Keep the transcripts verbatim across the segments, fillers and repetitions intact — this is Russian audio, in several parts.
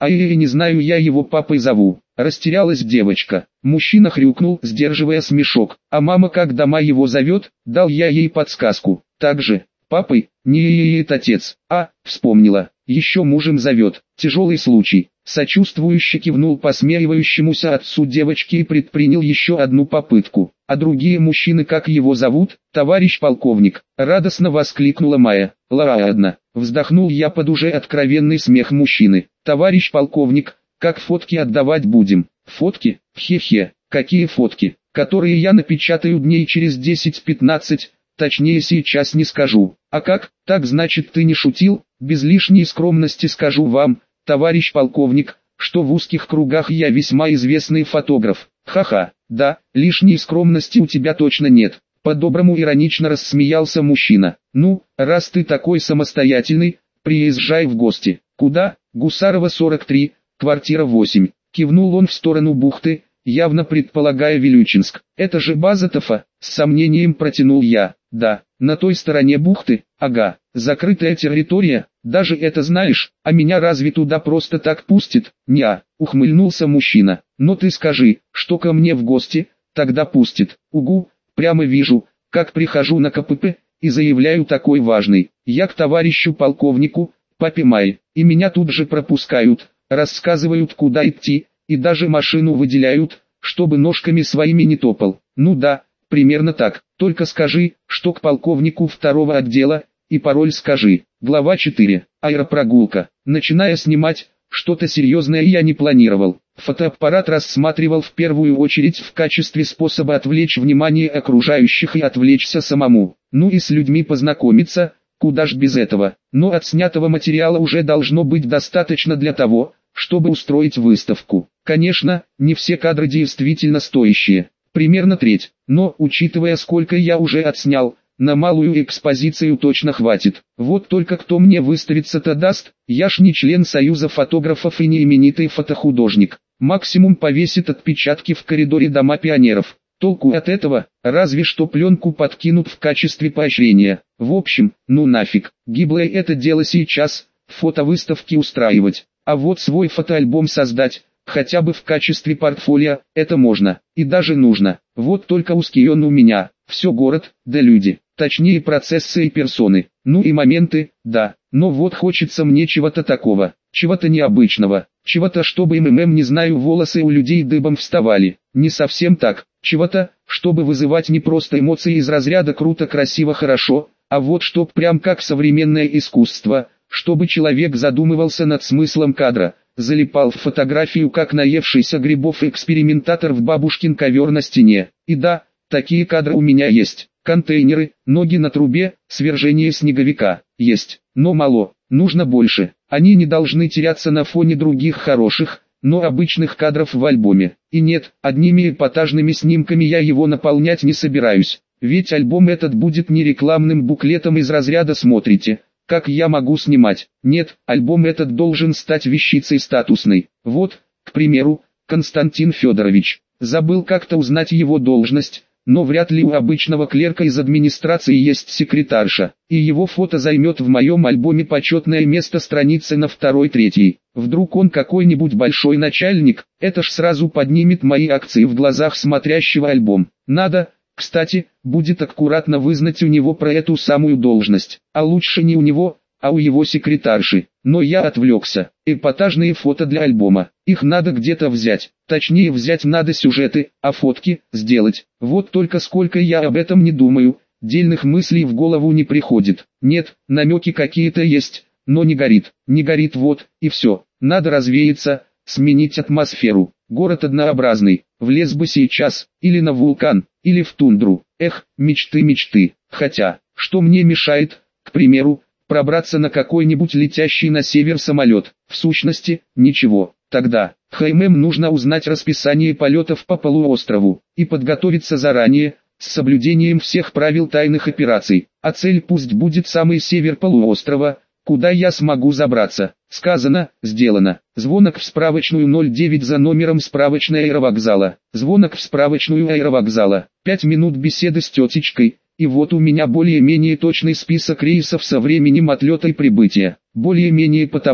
А я не знаю, я его папой зову. Растерялась девочка. Мужчина хрюкнул, сдерживая смешок. А мама как дома его зовет, дал я ей подсказку. Так же, папой, не ей отец. А, вспомнила, еще мужем зовет. Тяжелый случай. Сочувствующе кивнул посмеивающемуся отцу девочки и предпринял еще одну попытку. А другие мужчины, как его зовут, товарищ полковник? Радостно воскликнула Майя. Ладно, вздохнул я под уже откровенный смех мужчины. Товарищ полковник, как фотки отдавать будем? Фотки? Хе-хе, какие фотки? Которые я напечатаю дней через десять-пятнадцать, точнее сейчас не скажу. А как? Так значит ты не шутил? Без лишней скромности скажу вам, товарищ полковник, что в узких кругах я весьма известный фотограф. Ха-ха, да, лишней скромности у тебя точно нет. По-доброму иронично рассмеялся мужчина. Ну, раз ты такой самостоятельный, приезжай в гости. Куда? Гусарова сорок три, квартира восемь. Кивнул он в сторону бухты, явно предполагая Вилючинск. Это же база ТАФа, с сомнением протянул я. Да, на той стороне бухты, ага, закрытая территория, даже это знаешь, а меня разве туда просто так пустит? Неа, ухмыльнулся мужчина. Но ты скажи, что ко мне в гости, тогда пустит. Угу, прямо вижу, как прихожу на КПП, и заявляю такой важный. Я к товарищу полковнику, папе Майе, и меня тут же пропускают, рассказывают куда идти, и даже машину выделяют, чтобы ножками своими не топал. Ну да, примерно так, только скажи, что к полковнику второго отдела, и пароль скажи. Глава четыре. Аэропрогулка. Начиная снимать, что-то серьезное я не планировал. Фотоаппарат рассматривал в первую очередь в качестве способа отвлечь внимание окружающих и отвлечься самому. Ну и с людьми познакомиться, куда ж без этого. Но отснятого материала уже должно быть достаточно для того, чтобы устроить выставку. Конечно, не все кадры действительно стоящие. Примерно треть. Но, учитывая сколько я уже отснял, на малую экспозицию точно хватит. Вот только кто мне выставиться-то даст, я ж не член союза фотографов и не именитый фотохудожник. Максимум повесит отпечатки в коридоре Дома пионеров. Толку от этого, разве что пленку подкинут в качестве поощрения. В общем, ну нафиг, гиблое это дело сейчас, фотовыставки устраивать. А вот свой фотоальбом создать, хотя бы в качестве портфолио, это можно, и даже нужно. Вот только узкий он у меня, все город, да люди, точнее процессы и персоны, ну и моменты, да, но вот хочется мне чего-то такого, чего-то необычного, чего-то чтобы МММ не знаю волосы у людей дыбом вставали, не совсем так, чего-то, чтобы вызывать не просто эмоции из разряда круто, красиво, хорошо, а вот чтоб прям как современное искусство, чтобы человек задумывался над смыслом кадра, залипал в фотографию как наевшийся грибов экспериментатор в бабушкин ковер на стене. И да, такие кадры у меня есть. Контейнеры, ноги на трубе, свержение снеговика, есть, но мало, нужно больше. Они не должны теряться на фоне других хороших, но обычных кадров в альбоме. И нет, одними эпатажными снимками я его наполнять не собираюсь. Ведь альбом этот будет не рекламным буклетом из разряда «смотрите, как я могу снимать». Нет, альбом этот должен стать вещицей статусной. Вот, к примеру, Константин Федорович. Забыл как-то узнать его должность, но вряд ли у обычного клерка из администрации есть секретарша. И его фото займет в моем альбоме почетное место страницы на второй-третьей. Вдруг он какой-нибудь большой начальник, это ж сразу поднимет мои акции в глазах смотрящего альбом. Надо, кстати, будет аккуратно вызнать у него про эту самую должность. А лучше не у него, а у его секретарши. Но я отвлекся. Эпатажные фото для альбома. Их надо где-то взять. Точнее взять надо сюжеты, а фотки сделать. Вот только сколько я об этом не думаю, дельных мыслей в голову не приходит. Нет, намеки какие-то есть, но не горит. Не горит вот, и все. Надо развеяться, сменить атмосферу. Город однообразный. Влез бы сейчас, или на вулкан, или в тундру. Эх, мечты, мечты. Хотя, что мне мешает, к примеру, пробраться на какой-нибудь летящий на север самолет? В сущности, ничего. Тогда, ХММ нужно узнать расписание полетов по полуострову, и подготовиться заранее, с соблюдением всех правил тайных операций. А цель пусть будет самый север полуострова, куда я смогу забраться. Сказано, сделано. Звонок в справочную ноль девять за номером справочной аэровокзала. Звонок в справочную аэровокзала. Пять минут беседы с тетечкой. И вот у меня более-менее точный список рейсов со временем отлета и прибытия. Более-менее потому,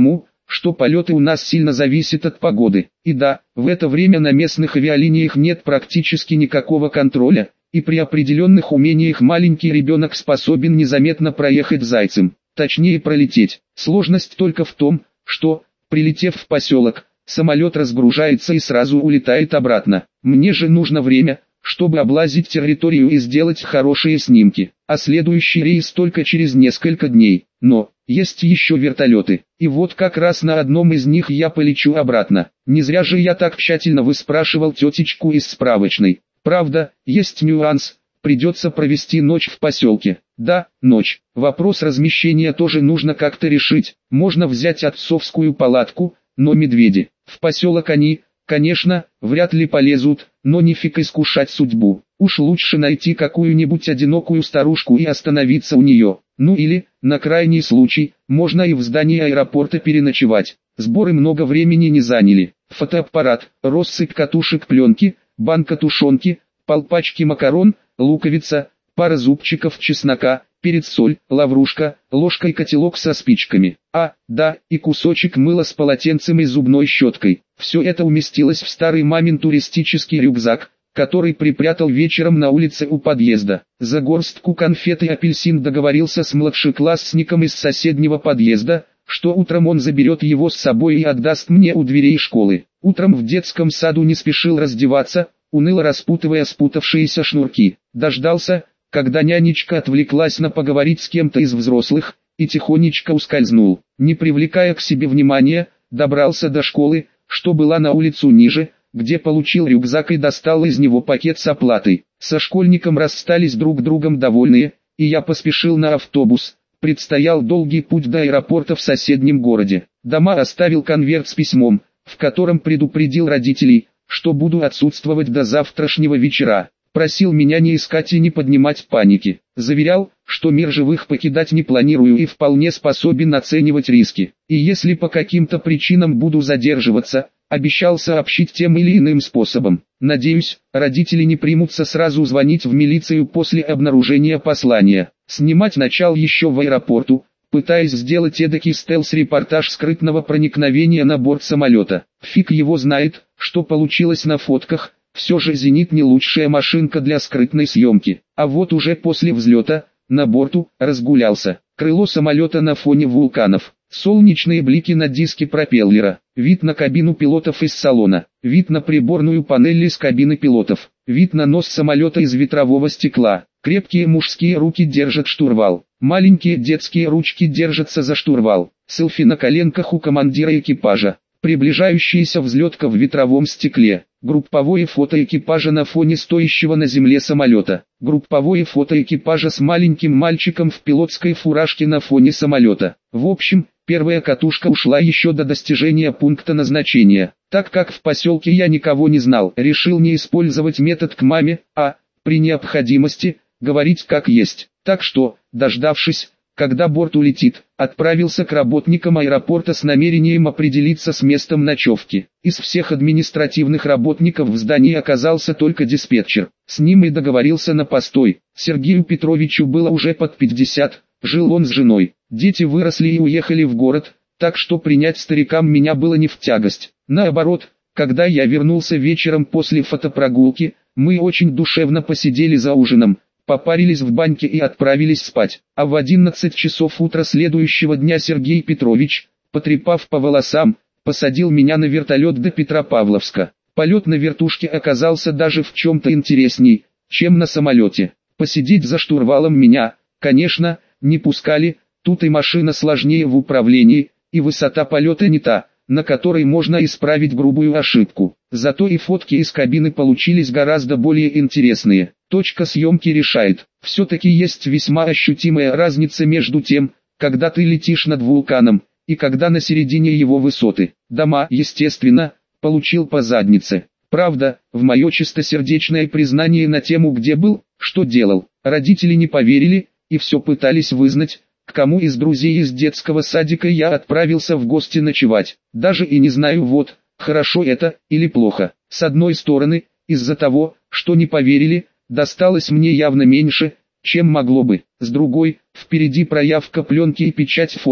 что полеты у нас сильно зависят от погоды. И да, в это время на местных авиалиниях нет практически никакого контроля, и при определенных умениях маленький ребенок способен незаметно проехать зайцем, точнее пролететь. Сложность только в том, что, прилетев в поселок, самолет разгружается и сразу улетает обратно. Мне же нужно время, чтобы облазить территорию и сделать хорошие снимки, а следующий рейс только через несколько дней. Но, есть еще вертолеты, и вот как раз на одном из них я полечу обратно. Не зря же я так тщательно выспрашивал тетечку из справочной. Правда, есть нюанс, придется провести ночь в поселке. Да, ночь. Вопрос размещения тоже нужно как-то решить. Можно взять отцовскую палатку, но медведи. В поселок они, конечно, вряд ли полезут, но нифиг искушать судьбу. Уж лучше найти какую-нибудь одинокую старушку и остановиться у нее. Ну или, на крайний случай, можно и в здании аэропорта переночевать. Сборы много времени не заняли. Фотоаппарат, россыпь катушек пленки, банка тушенки, полпачки макарон, луковица, пара зубчиков чеснока, перец, соль, лаврушка, ложка и котелок со спичками. А, да, и кусочек мыла с полотенцем и зубной щеткой. Все это уместилось в старый мамин туристический рюкзак, который припрятал вечером на улице у подъезда. За горстку конфет и апельсин договорился с младшеклассником из соседнего подъезда, что утром он заберет его с собой и отдаст мне у дверей школы. Утром в детском саду не спешил раздеваться, уныло распутывая спутавшиеся шнурки. Дождался, когда нянечка отвлеклась на поговорить с кем-то из взрослых, и тихонечко ускользнул. Не привлекая к себе внимания, добрался до школы, что была на улицу ниже, где получил рюкзак и достал из него пакет с оплатой. Со школьником расстались друг другом довольные, и я поспешил на автобус. Предстоял долгий путь до аэропорта в соседнем городе. Дома оставил конверт с письмом, в котором предупредил родителей, что буду отсутствовать до завтрашнего вечера. Просил меня не искать и не поднимать паники. Заверял, что мир живых покидать не планирую и вполне способен оценивать риски. И если по каким-то причинам буду задерживаться, обещал сообщить тем или иным способом. Надеюсь, родители не примутся сразу звонить в милицию после обнаружения послания. Снимать начал еще в аэропорту, пытаясь сделать эдакий стелс-репортаж скрытного проникновения на борт самолета. Фиг его знает, что получилось на фотках. Все же «Зенит» не лучшая машинка для скрытной съемки. А вот уже после взлета, на борту, разгулялся. Крыло самолета на фоне вулканов. Солнечные блики на диске пропеллера. Вид на кабину пилотов из салона. Вид на приборную панель из кабины пилотов. Вид на нос самолета из ветрового стекла. Крепкие мужские руки держат штурвал. Маленькие детские ручки держатся за штурвал. Селфи на коленках у командира экипажа. Приближающаяся взлетка в ветровом стекле. Групповое фото экипажа на фоне стоящего на земле самолета. Групповое фото экипажа с маленьким мальчиком в пилотской фуражке на фоне самолета. В общем, первая катушка ушла еще до достижения пункта назначения. Так как в поселке я никого не знал, решил не использовать метод к маме, а, при необходимости, говорить как есть. Так что, дождавшись, когда борт улетит, отправился к работникам аэропорта с намерением определиться с местом ночевки. Из всех административных работников в здании оказался только диспетчер. С ним и договорился на постой. Сергею Петровичу было уже под пятьдесят, жил он с женой. Дети выросли и уехали в город, так что принять старикам меня было не в тягость. Наоборот, когда я вернулся вечером после фотопрогулки, мы очень душевно посидели за ужином, попарились в баньке и отправились спать. А в одиннадцать часов утра следующего дня Сергей Петрович, потрепав по волосам, посадил меня на вертолет до Петропавловска. Полет на вертушке оказался даже в чем-то интересней, чем на самолете. Посидеть за штурвалом меня, конечно, не пускали, тут и машина сложнее в управлении, и высота полета не та, на которой можно исправить грубую ошибку. Зато и фотки из кабины получились гораздо более интересные. Точка съемки решает. Все-таки есть весьма ощутимая разница между тем, когда ты летишь над вулканом, и когда на середине его высоты. Дома, естественно, получил по заднице. Правда, в мое чистосердечное признание на тему где был, что делал, родители не поверили, и все пытались вызнать, к кому из друзей из детского садика я отправился в гости ночевать. Даже и не знаю вот, хорошо это, или плохо. С одной стороны, из-за того, что не поверили, досталось мне явно меньше, чем могло бы. С другой, впереди проявка пленки и печать фоток,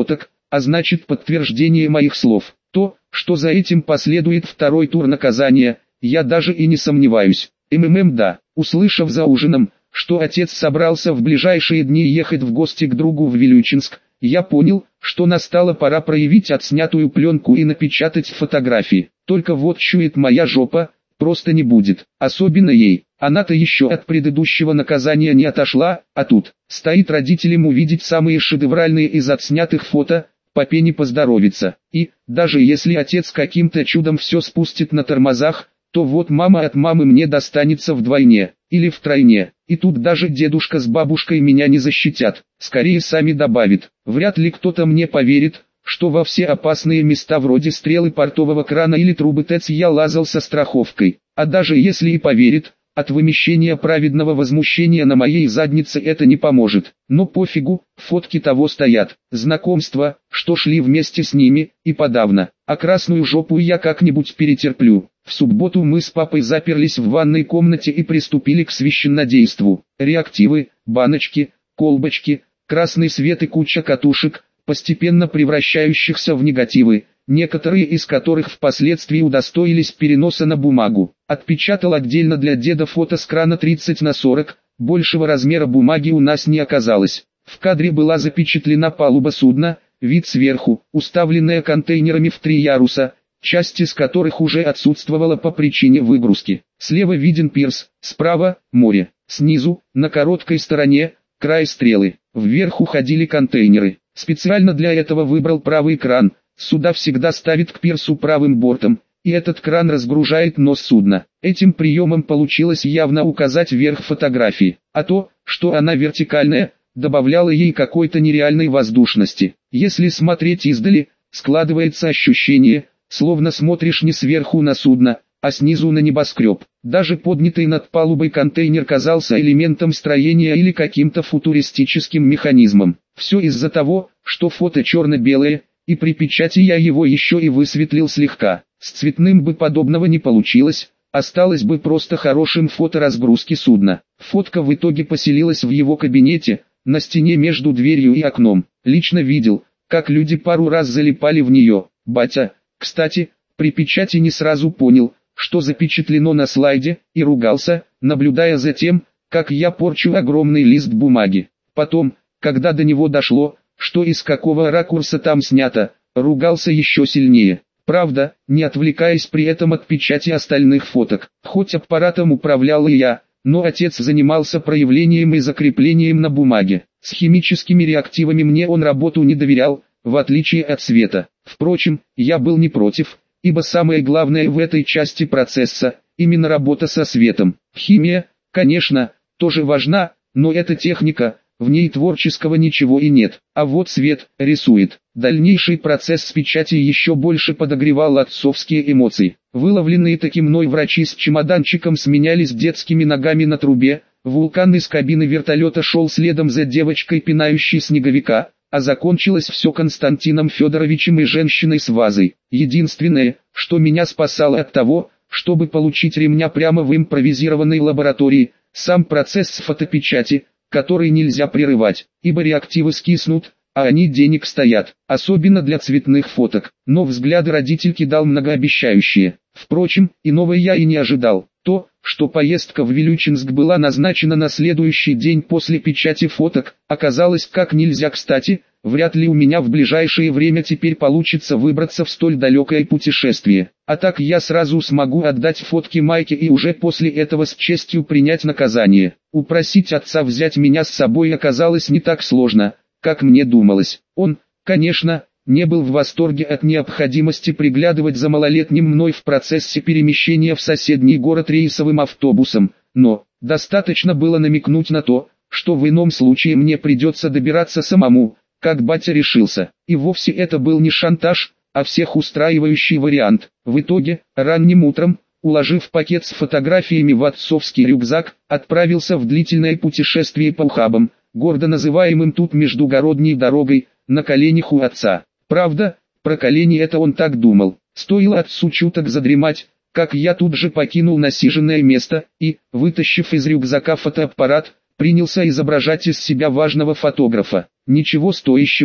а значит подтверждение моих слов. То, что за этим последует второй тур наказания, я даже и не сомневаюсь. МММ да, услышав за ужином, что отец собрался в ближайшие дни ехать в гости к другу в Вилючинск, я понял, что настала пора проявить отснятую пленку и напечатать фотографии. Только вот чует моя жопа, просто не будет, особенно ей. Она-то еще от предыдущего наказания не отошла, а тут стоит родителям увидеть самые шедевральные из отснятых фото, папе не поздоровится. И, даже если отец каким-то чудом все спустит на тормозах, то вот мама от мамы мне достанется вдвойне, или втройне, и тут даже дедушка с бабушкой меня не защитят, скорее сами добавят. Вряд ли кто-то мне поверит, что во все опасные места вроде стрелы портового крана или трубы ТЭЦ я лазал со страховкой, а даже если и поверит, от вымещения праведного возмущения на моей заднице это не поможет. Но пофигу, фотки того стоят, знакомства, что шли вместе с ними, и подавно, а красную жопу я как-нибудь перетерплю. В субботу мы с папой заперлись в ванной комнате и приступили к священнодейству. Реактивы, баночки, колбочки, красный свет и куча катушек, постепенно превращающихся в негативы, некоторые из которых впоследствии удостоились переноса на бумагу. Отпечатал отдельно для деда фото с крана тридцать на сорок, большего размера бумаги у нас не оказалось. В кадре была запечатлена палуба судна, вид сверху, уставленная контейнерами в три яруса, часть из которых уже отсутствовала по причине выгрузки. Слева виден пирс, справа – море, снизу, на короткой стороне, край стрелы, вверх уходили контейнеры. Специально для этого выбрал правый кран, суда всегда ставит к пирсу правым бортом, и этот кран разгружает нос судна. Этим приемом получилось явно указать вверх фотографии, а то, что она вертикальная, добавляло ей какой-то нереальной воздушности. Если смотреть издали, складывается ощущение, словно смотришь не сверху на судно, а снизу на небоскреб. Даже поднятый над палубой контейнер казался элементом строения или каким-то футуристическим механизмом. Все из-за того, что фото черно-белое, и при печати я его еще и высветлил слегка. С цветным бы подобного не получилось, осталось бы просто хорошим фото разгрузки судна. Фотка в итоге поселилась в его кабинете, на стене между дверью и окном. Лично видел, как люди пару раз залипали в нее. Батя, кстати, при печати не сразу понял, что запечатлено на слайде, и ругался, наблюдая за тем, как я порчу огромный лист бумаги. Потом, когда до него дошло, что из какого ракурса там снято, ругался еще сильнее. Правда, не отвлекаясь при этом от печати остальных фоток. Хоть аппаратом управлял и я, но отец занимался проявлением и закреплением на бумаге. С химическими реактивами мне он работу не доверял, в отличие от света. Впрочем, я был не против, ибо самое главное в этой части процесса – именно работа со светом. Химия, конечно, тоже важна, но это техника, в ней творческого ничего и нет. А вот свет рисует. Дальнейший процесс с печати еще больше подогревал отцовские эмоции. Выловленные таки мной врачи с чемоданчиком сменялись детскими ногами на трубе, Вулкан из кабины вертолета шел следом за девочкой, пинающей снеговика, а закончилось все Константином Федоровичем и женщиной с вазой. Единственное, что меня спасало от того, чтобы получить ремня прямо в импровизированной лаборатории, сам процесс фотопечати, который нельзя прерывать, ибо реактивы скиснут, а они денег стоят, особенно для цветных фоток. Но взгляды родительки дал многообещающие. Впрочем, иного я и не ожидал. То, что поездка в Вилючинск была назначена на следующий день после печати фоток, оказалось как нельзя кстати. Вряд ли у меня в ближайшее время теперь получится выбраться в столь далекое путешествие. А так я сразу смогу отдать фотки Майке и уже после этого с честью принять наказание. Упросить отца взять меня с собой оказалось не так сложно, как мне думалось. Он, конечно, не был в восторге от необходимости приглядывать за малолетним мной в процессе перемещения в соседний город рейсовым автобусом, но достаточно было намекнуть на то, что в ином случае мне придется добираться самому, как батя решился. И вовсе это был не шантаж, а всех устраивающий вариант. В итоге, ранним утром, уложив пакет с фотографиями в отцовский рюкзак, отправился в длительное путешествие по ухабам, гордо называемым тут междугородней дорогой, на коленях у отца. Правда, про колени это он так думал. Стоило отцу чуток задремать, как я тут же покинул насиженное место и, вытащив из рюкзака фотоаппарат, принялся изображать из себя важного фотографа. Ничего стоящего,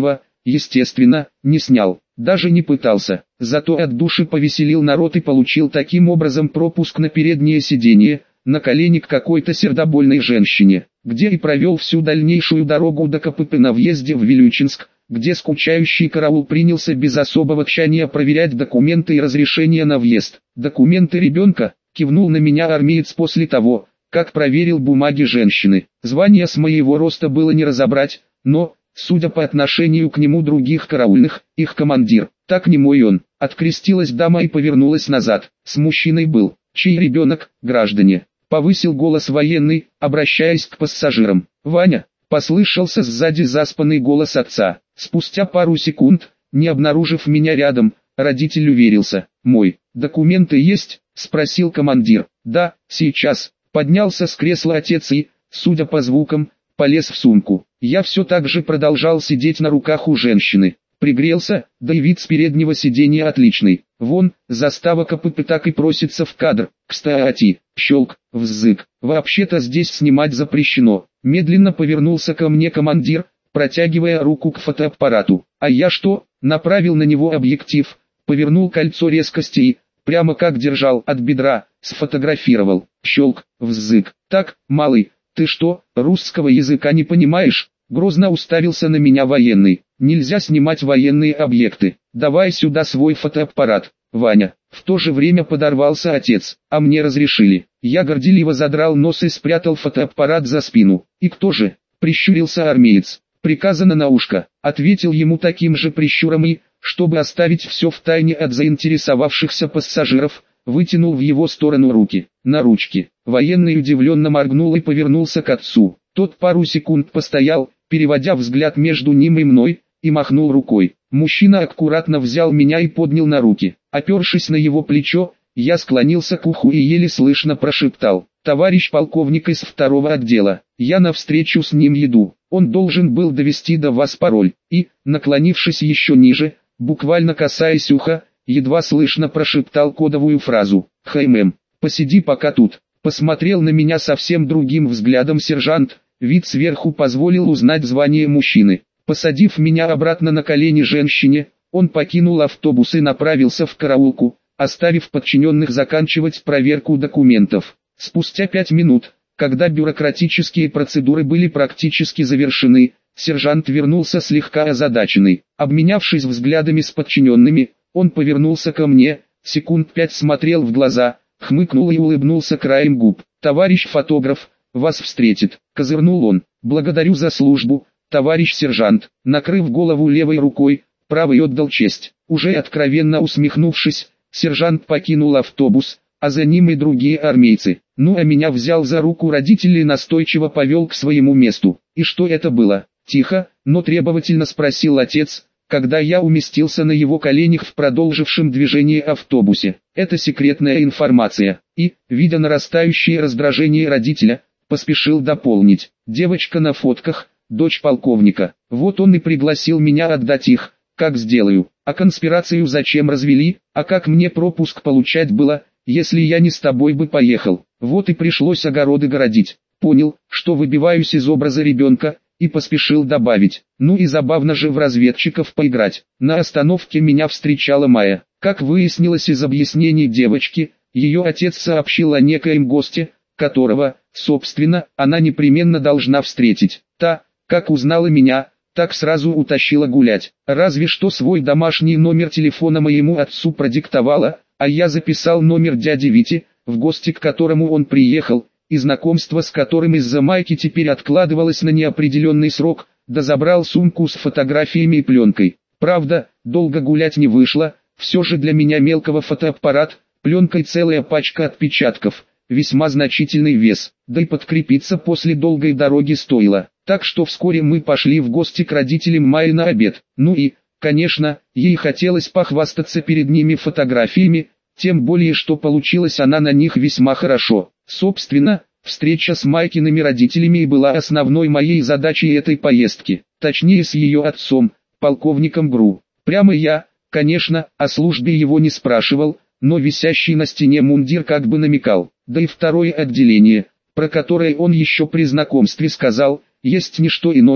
естественно, не снял, даже не пытался, зато от души повеселил народ и получил таким образом пропуск на переднее сиденье, на колени к какой-то сердобольной женщине, где и провел всю дальнейшую дорогу до КПП на въезде в Вилючинск, где скучающий караул принялся без особого тщания проверять документы и разрешения на въезд. «Документы ребенка?» — кивнул на меня армеец после того, как проверил бумаги женщины. Звание с моего роста было не разобрать, но, судя по отношению к нему других караульных, их командир, так не мой он. Открестилась дама и повернулась назад. С мужчиной был. «Чей ребенок, граждане?» — повысил голос военный, обращаясь к пассажирам. «Ваня!» — послышался сзади заспанный голос отца. Спустя пару секунд, не обнаружив меня рядом, родитель уверился. «Мой, документы есть?» — спросил командир. «Да, сейчас». Поднялся с кресла отец и, судя по звукам, полез в сумку. Я все так же продолжал сидеть на руках у женщины. Пригрелся, да и вид с переднего сиденья отличный. Вон, застава КПП так и просится в кадр. Кстати, щелк, вззык. Вообще-то здесь снимать запрещено. Медленно повернулся ко мне командир, протягивая руку к фотоаппарату. А я что? Направил на него объектив, повернул кольцо резкости и, прямо как держал от бедра, сфотографировал. Щелк, вззык. Так, малый, ты что, русского языка не понимаешь? Грозно уставился на меня военный. Нельзя снимать военные объекты. Давай сюда свой фотоаппарат, Ваня. В то же время подорвался отец, а мне разрешили. Я горделиво задрал нос и спрятал фотоаппарат за спину. И кто же? Прищурился армеец. Приказано на ушко. Ответил ему таким же прищуром и, чтобы оставить все в тайне от заинтересовавшихся пассажиров, вытянул в его сторону руки. На ручки. Военный удивленно моргнул и повернулся к отцу. Тот пару секунд постоял, переводя взгляд между ним и мной, и махнул рукой. Мужчина аккуратно взял меня и поднял на руки. Опершись на его плечо, я склонился к уху и еле слышно прошептал: «Товарищ полковник из второго отдела, я навстречу с ним еду, он должен был довести до вас пароль». И, наклонившись еще ниже, буквально касаясь уха, едва слышно прошептал кодовую фразу: «Хаймэм, посиди пока тут». Посмотрел на меня совсем другим взглядом сержант, вид сверху позволил узнать звание мужчины. Посадив меня обратно на колени женщине, он покинул автобус и направился в караулку, оставив подчиненных заканчивать проверку документов. Спустя пять минут, когда бюрократические процедуры были практически завершены, сержант вернулся слегка озадаченный. Обменявшись взглядами с подчиненными, он повернулся ко мне, секунд пять смотрел в глаза, хмыкнул и улыбнулся краем губ. «Товарищ фотограф, вас встретит», — козырнул он. «Благодарю за службу, товарищ сержант». Накрыв голову левой рукой, правой отдал честь. Уже откровенно усмехнувшись, сержант покинул автобус, а за ним и другие армейцы. Ну а меня взял за руку родитель и настойчиво повел к своему месту. «И что это было?» — тихо, но требовательно спросил отец, когда я уместился на его коленях в продолжившем движение автобусе. «Это секретная информация». И, видя нарастающее раздражение родителя, поспешил дополнить: «Девочка на фотках, дочь полковника. Вот он и пригласил меня отдать их, как сделаю. А конспирацию зачем развели, а как мне пропуск получать было, если я не с тобой бы поехал? Вот и пришлось огороды городить». Понял, что выбиваюсь из образа ребенка, и поспешил добавить: «Ну и забавно же в разведчиков поиграть». На остановке меня встречала Майя. Как выяснилось из объяснений девочки, ее отец сообщил о некоем госте, которого, собственно, она непременно должна встретить. Та, как узнала меня, так сразу утащила гулять. Разве что свой домашний номер телефона моему отцу продиктовала, а я записал номер дяди Вити, в гости к которому он приехал, и знакомство с которым из-за Майки теперь откладывалось на неопределенный срок, да забрал сумку с фотографиями и пленкой. Правда, долго гулять не вышло, все же для меня мелкого фотоаппарат, пленкой целая пачка отпечатков, весьма значительный вес, да и подкрепиться после долгой дороги стоило. Так что вскоре мы пошли в гости к родителям Майи на обед. Ну и, конечно, ей хотелось похвастаться перед ними фотографиями, тем более что получилась она на них весьма хорошо. Собственно, встреча с Майкиными родителями и была основной моей задачей этой поездки, точнее с ее отцом, полковником ГРУ. Прямо я, конечно, о службе его не спрашивал, но висящий на стене мундир как бы намекал. Да и второе отделение, про которое он еще при знакомстве сказал, есть не что иное,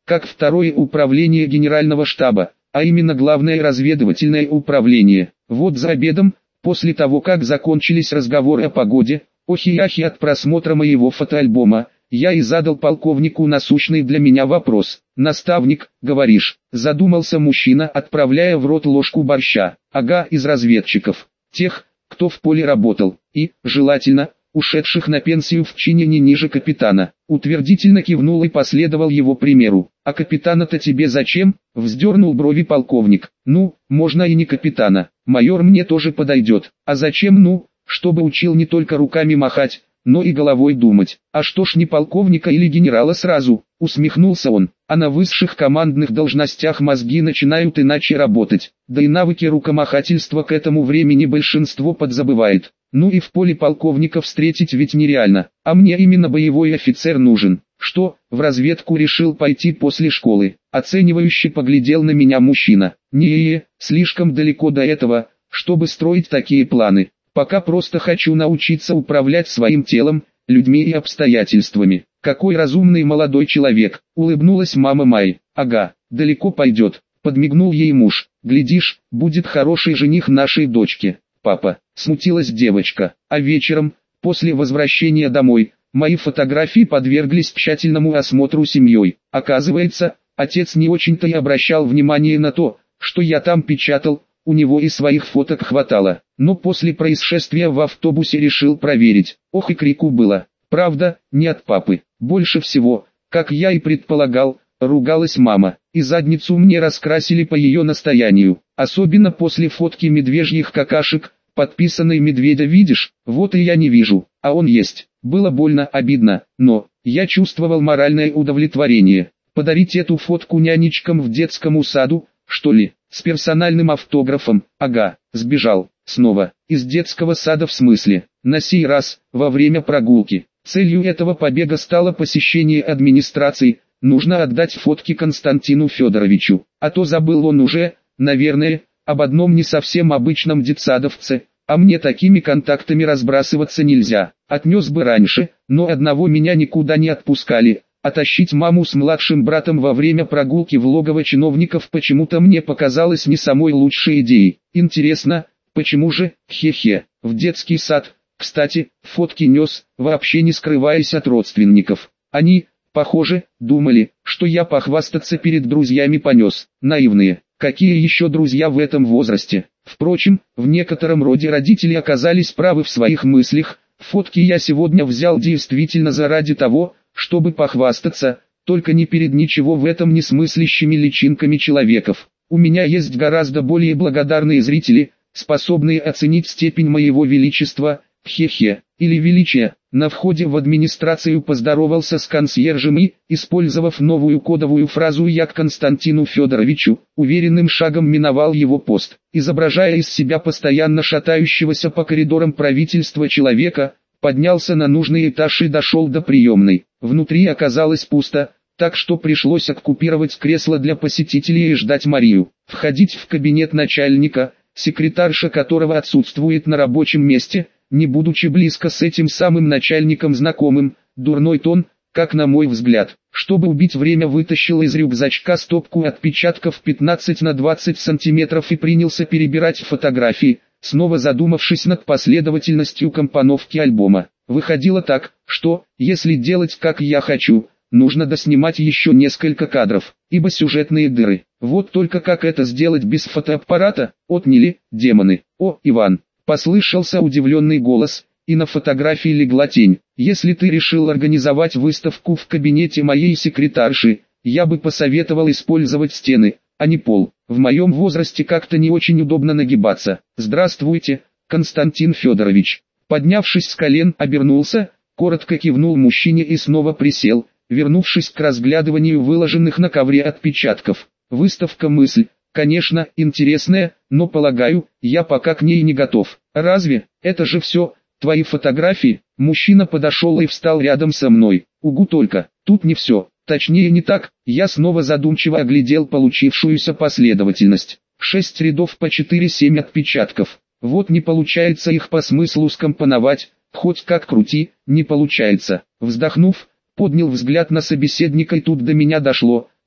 как второе управление Генерального штаба, а именно Главное разведывательное управление. Вот за обедом, после того как закончились разговоры о погоде, охи-ахи от просмотра моего фотоальбома, я и задал полковнику насущный для меня вопрос. «Наставник, говоришь?» – задумался мужчина, отправляя в рот ложку борща. «Ага, из разведчиков. Тех, кто в поле работал, и, желательно, ушедших на пенсию в чине не ниже капитана». Утвердительно кивнул и последовал его примеру. «А капитана-то тебе зачем?» – вздернул брови полковник. «Ну, можно и не капитана. Майор мне тоже подойдет. А зачем? Ну, чтобы учил не только руками махать, но и головой думать. А что ж не полковника или генерала сразу?» – усмехнулся он. «А на высших командных должностях мозги начинают иначе работать. Да и навыки рукомахательства к этому времени большинство подзабывает. Ну и в поле полковника встретить ведь нереально. А мне именно боевой офицер нужен. Что, в разведку решил пойти после школы?» Оценивающе поглядел на меня мужчина. «Не-е-е, слишком далеко до этого, чтобы строить такие планы. Пока просто хочу научиться управлять своим телом, людьми и обстоятельствами». «Какой разумный молодой человек», — улыбнулась мама Майи. «Ага, далеко пойдет», — подмигнул ей муж. «Глядишь, будет хороший жених нашей дочке». «Папа», — смутилась девочка, а вечером, после возвращения домой, мои фотографии подверглись тщательному осмотру семьей. Оказывается, отец не очень-то и обращал внимание на то, что я там печатал, у него и своих фоток хватало. Но после происшествия в автобусе решил проверить. Ох и крику было. Правда, не от папы. Больше всего, как я и предполагал, ругалась мама, и задницу мне раскрасили по ее настоянию. Особенно после фотки медвежьих какашек, подписанной «Медведя видишь?» Вот и я не вижу, а он есть. Было больно, обидно, но я чувствовал моральное удовлетворение. Подарить эту фотку нянечкам в детском саду, что ли, с персональным автографом? Ага, сбежал, снова, из детского сада в смысле, на сей раз, во время прогулки. Целью этого побега стало посещение администрации. Нужно отдать фотки Константину Федоровичу, а то забыл он уже, наверное, об одном не совсем обычном детсадовце, а мне такими контактами разбрасываться нельзя. Отнес бы раньше, но одного меня никуда не отпускали, а тащить маму с младшим братом во время прогулки в логово чиновников почему-то мне показалось не самой лучшей идеей. Интересно, почему же, хе-хе, в детский сад? Кстати, фотки нес, вообще не скрываясь от родственников. Они, похоже, думали, что я похвастаться перед друзьями понес. Наивные, какие еще друзья в этом возрасте? Впрочем, в некотором роде родители оказались правы в своих мыслях. Фотки я сегодня взял действительно заради того, чтобы похвастаться, только не перед ничего в этом не смыслящими личинками человеков. У меня есть гораздо более благодарные зрители, способные оценить степень моего величества, хе-хе, или величия. На входе в администрацию поздоровался с консьержем и, использовав новую кодовую фразу «Я к Константину Федоровичу», уверенным шагом миновал его пост. Изображая из себя постоянно шатающегося по коридорам правительства человека, поднялся на нужный этаж и дошел до приемной. Внутри оказалось пусто, так что пришлось оккупировать кресло для посетителей и ждать Марию. Входить в кабинет начальника, секретарша которого отсутствует на рабочем месте, не будучи близко с этим самым начальником знакомым, дурной тон, как на мой взгляд. Чтобы убить время, вытащил из рюкзачка стопку отпечатков пятнадцать на двадцать сантиметров и принялся перебирать фотографии, снова задумавшись над последовательностью компоновки альбома. Выходило так, что, если делать как я хочу, нужно доснимать еще несколько кадров, ибо сюжетные дыры. Вот только как это сделать без фотоаппарата? Отняли, демоны. О, Иван! Послышался удивленный голос, и на фотографии легла тень. Если ты решил организовать выставку в кабинете моей секретарши, я бы посоветовал использовать стены, а не пол. В моем возрасте как-то не очень удобно нагибаться. Здравствуйте, Константин Федорович. Поднявшись с колен, обернулся, коротко кивнул мужчине и снова присел, вернувшись к разглядыванию выложенных на ковре отпечатков. Выставка «Мысль». Конечно, интересная, но полагаю, я пока к ней не готов. Разве, это же все, твои фотографии? Мужчина подошел и встал рядом со мной. Угу, только, тут не все, точнее не так. Я снова задумчиво оглядел получившуюся последовательность. Шесть рядов по четыре-семь отпечатков. Вот не получается их по смыслу скомпоновать, хоть как крути, не получается. Вздохнув, поднял взгляд на собеседника и тут до меня дошло.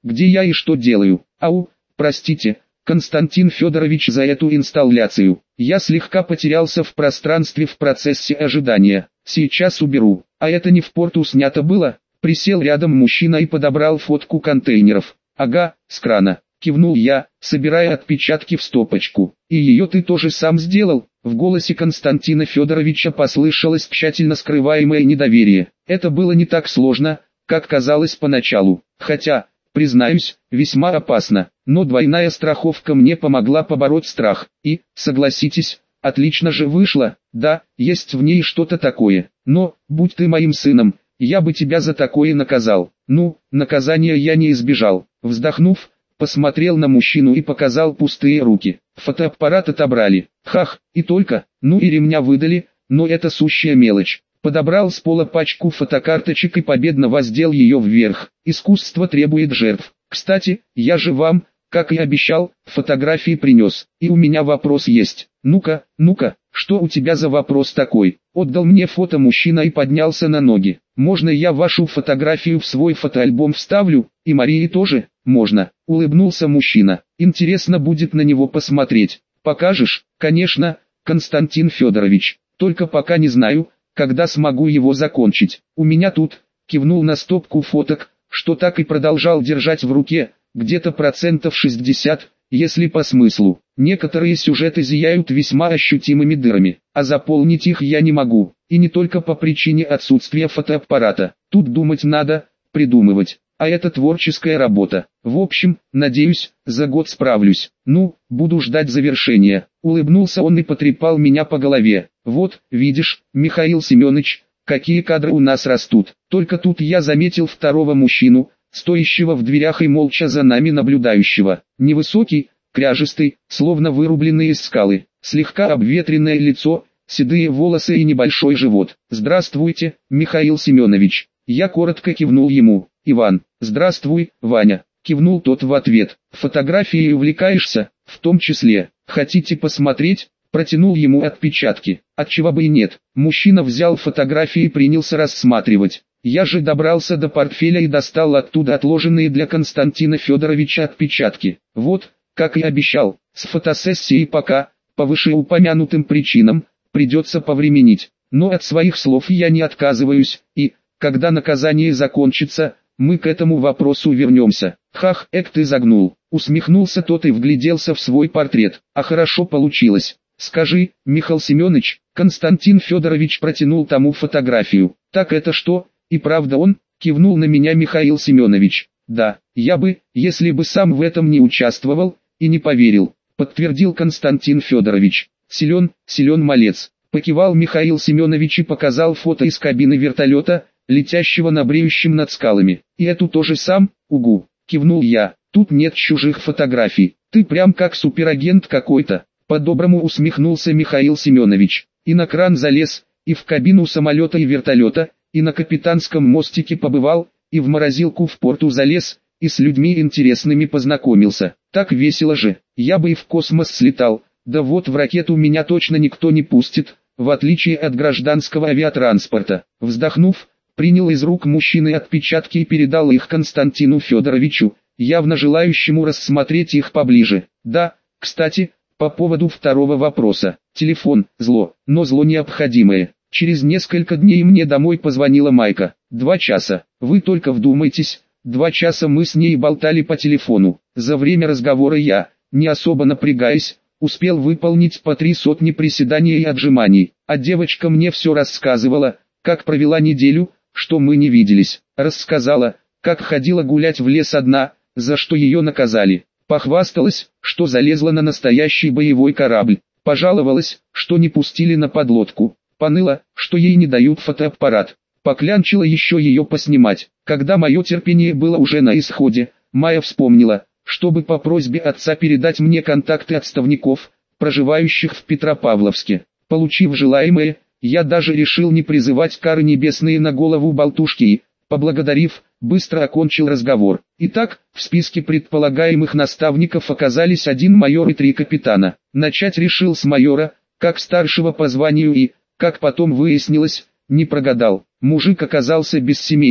где я и что делаю. Ау, простите, Константин Федорович, за эту инсталляцию. Я слегка потерялся в пространстве в процессе ожидания. Сейчас уберу. А это не в порту снято было? Присел рядом мужчина и подобрал фотку контейнеров. Ага, с крана. Кивнул я, собирая отпечатки в стопочку. И ее ты тоже сам сделал? В голосе Константина Федоровича послышалось тщательно скрываемое недоверие. Это было не так сложно, как казалось поначалу. Хотя, признаюсь, весьма опасно. Но двойная страховка мне помогла побороть страх. И, согласитесь, отлично же вышло. Да, есть в ней что-то такое. Но, будь ты моим сыном, я бы тебя за такое наказал. Ну, наказания я не избежал. Вздохнув, посмотрел на мужчину и показал пустые руки. Фотоаппарат отобрали. Хах, и только, ну и ремня выдали, но это сущая мелочь. Подобрал с пола пачку фотокарточек и победно воздел ее вверх. Искусство требует жертв. Кстати, я же вам, как и обещал, фотографии принес. И у меня вопрос есть. Ну-ка, ну-ка, что у тебя за вопрос такой? Отдал мне фото мужчина и поднялся на ноги. Можно я вашу фотографию в свой фотоальбом вставлю? И Марии тоже? Можно. Улыбнулся мужчина. Интересно будет на него посмотреть. Покажешь? Конечно, Константин Федорович. Только пока не знаю, когда смогу его закончить. У меня тут, кивнул на стопку фоток, что так и продолжал держать в руке, где-то процентов шестьдесят, если по смыслу. Некоторые сюжеты зияют весьма ощутимыми дырами, а заполнить их я не могу. И не только по причине отсутствия фотоаппарата. Тут думать надо, придумывать. А это творческая работа. В общем, надеюсь, за год справлюсь. Ну, буду ждать завершения. Улыбнулся он и потрепал меня по голове. Вот, видишь, Михаил Семенович, какие кадры у нас растут. Только тут я заметил второго мужчину, стоящего в дверях и молча за нами наблюдающего. Невысокий, кряжистый, словно вырубленный из скалы. Слегка обветренное лицо, седые волосы и небольшой живот. «Здравствуйте, Михаил Семенович». Я коротко кивнул ему. «Иван». «Здравствуй, Ваня», кивнул тот в ответ. «Фотографией увлекаешься?» «В том числе. Хотите посмотреть?» Протянул ему отпечатки. Отчего бы и нет. Мужчина взял фотографии и принялся рассматривать. Я же добрался до портфеля и достал оттуда отложенные для Константина Федоровича отпечатки. Вот, как и обещал, с фотосессией пока, по вышеупомянутым причинам, придется повременить. Но от своих слов я не отказываюсь, и, когда наказание закончится, мы к этому вопросу вернемся. Хах, эк ты загнул. Усмехнулся тот и вгляделся в свой портрет. А хорошо получилось. Скажи, Михаил Семенович, Константин Федорович протянул тому фотографию. Так это что, и правда он? Кивнул на меня Михаил Семенович. Да, я бы, если бы сам в этом не участвовал, и не поверил, подтвердил Константин Федорович. Силен, силен малец. Покивал Михаил Семенович и показал фото из кабины вертолета, летящего на бреющем над скалами. И эту тоже сам? Угу, кивнул я. Тут нет чужих фотографий. Ты прям как суперагент какой-то. По-доброму усмехнулся Михаил Семенович. И на кран залез, и в кабину самолета и вертолета, и на капитанском мостике побывал, и в морозилку в порту залез, и с людьми интересными познакомился. Так весело же. Я бы и в космос слетал. Да вот в ракету меня точно никто не пустит, в отличие от гражданского авиатранспорта. Вздохнув, принял из рук мужчины отпечатки и передал их Константину Федоровичу, явно желающему рассмотреть их поближе. Да, кстати, по поводу второго вопроса. Телефон – зло, но зло необходимое. Через несколько дней мне домой позвонила Майка. Два часа. Вы только вдумайтесь, два часа мы с ней болтали по телефону. За время разговора я, не особо напрягаясь, успел выполнить по три сотни приседаний и отжиманий. А девочка мне все рассказывала, как провела неделю, что мы не виделись. Рассказала, как ходила гулять в лес одна, за что ее наказали. Похвасталась, что залезла на настоящий боевой корабль. Пожаловалась, что не пустили на подлодку. Поныла, что ей не дают фотоаппарат. Поклянчила еще ее поснимать. Когда мое терпение было уже на исходе, Майя вспомнила, чтобы по просьбе отца передать мне контакты отставников, проживающих в Петропавловске. Получив желаемое, я даже решил не призывать кары небесные на голову болтушки и, поблагодарив, быстро окончил разговор. Итак, в списке предполагаемых наставников оказались один майор и три капитана. Начать решил с майора, как старшего по званию и, как потом выяснилось, не прогадал. Мужик оказался бессемейным,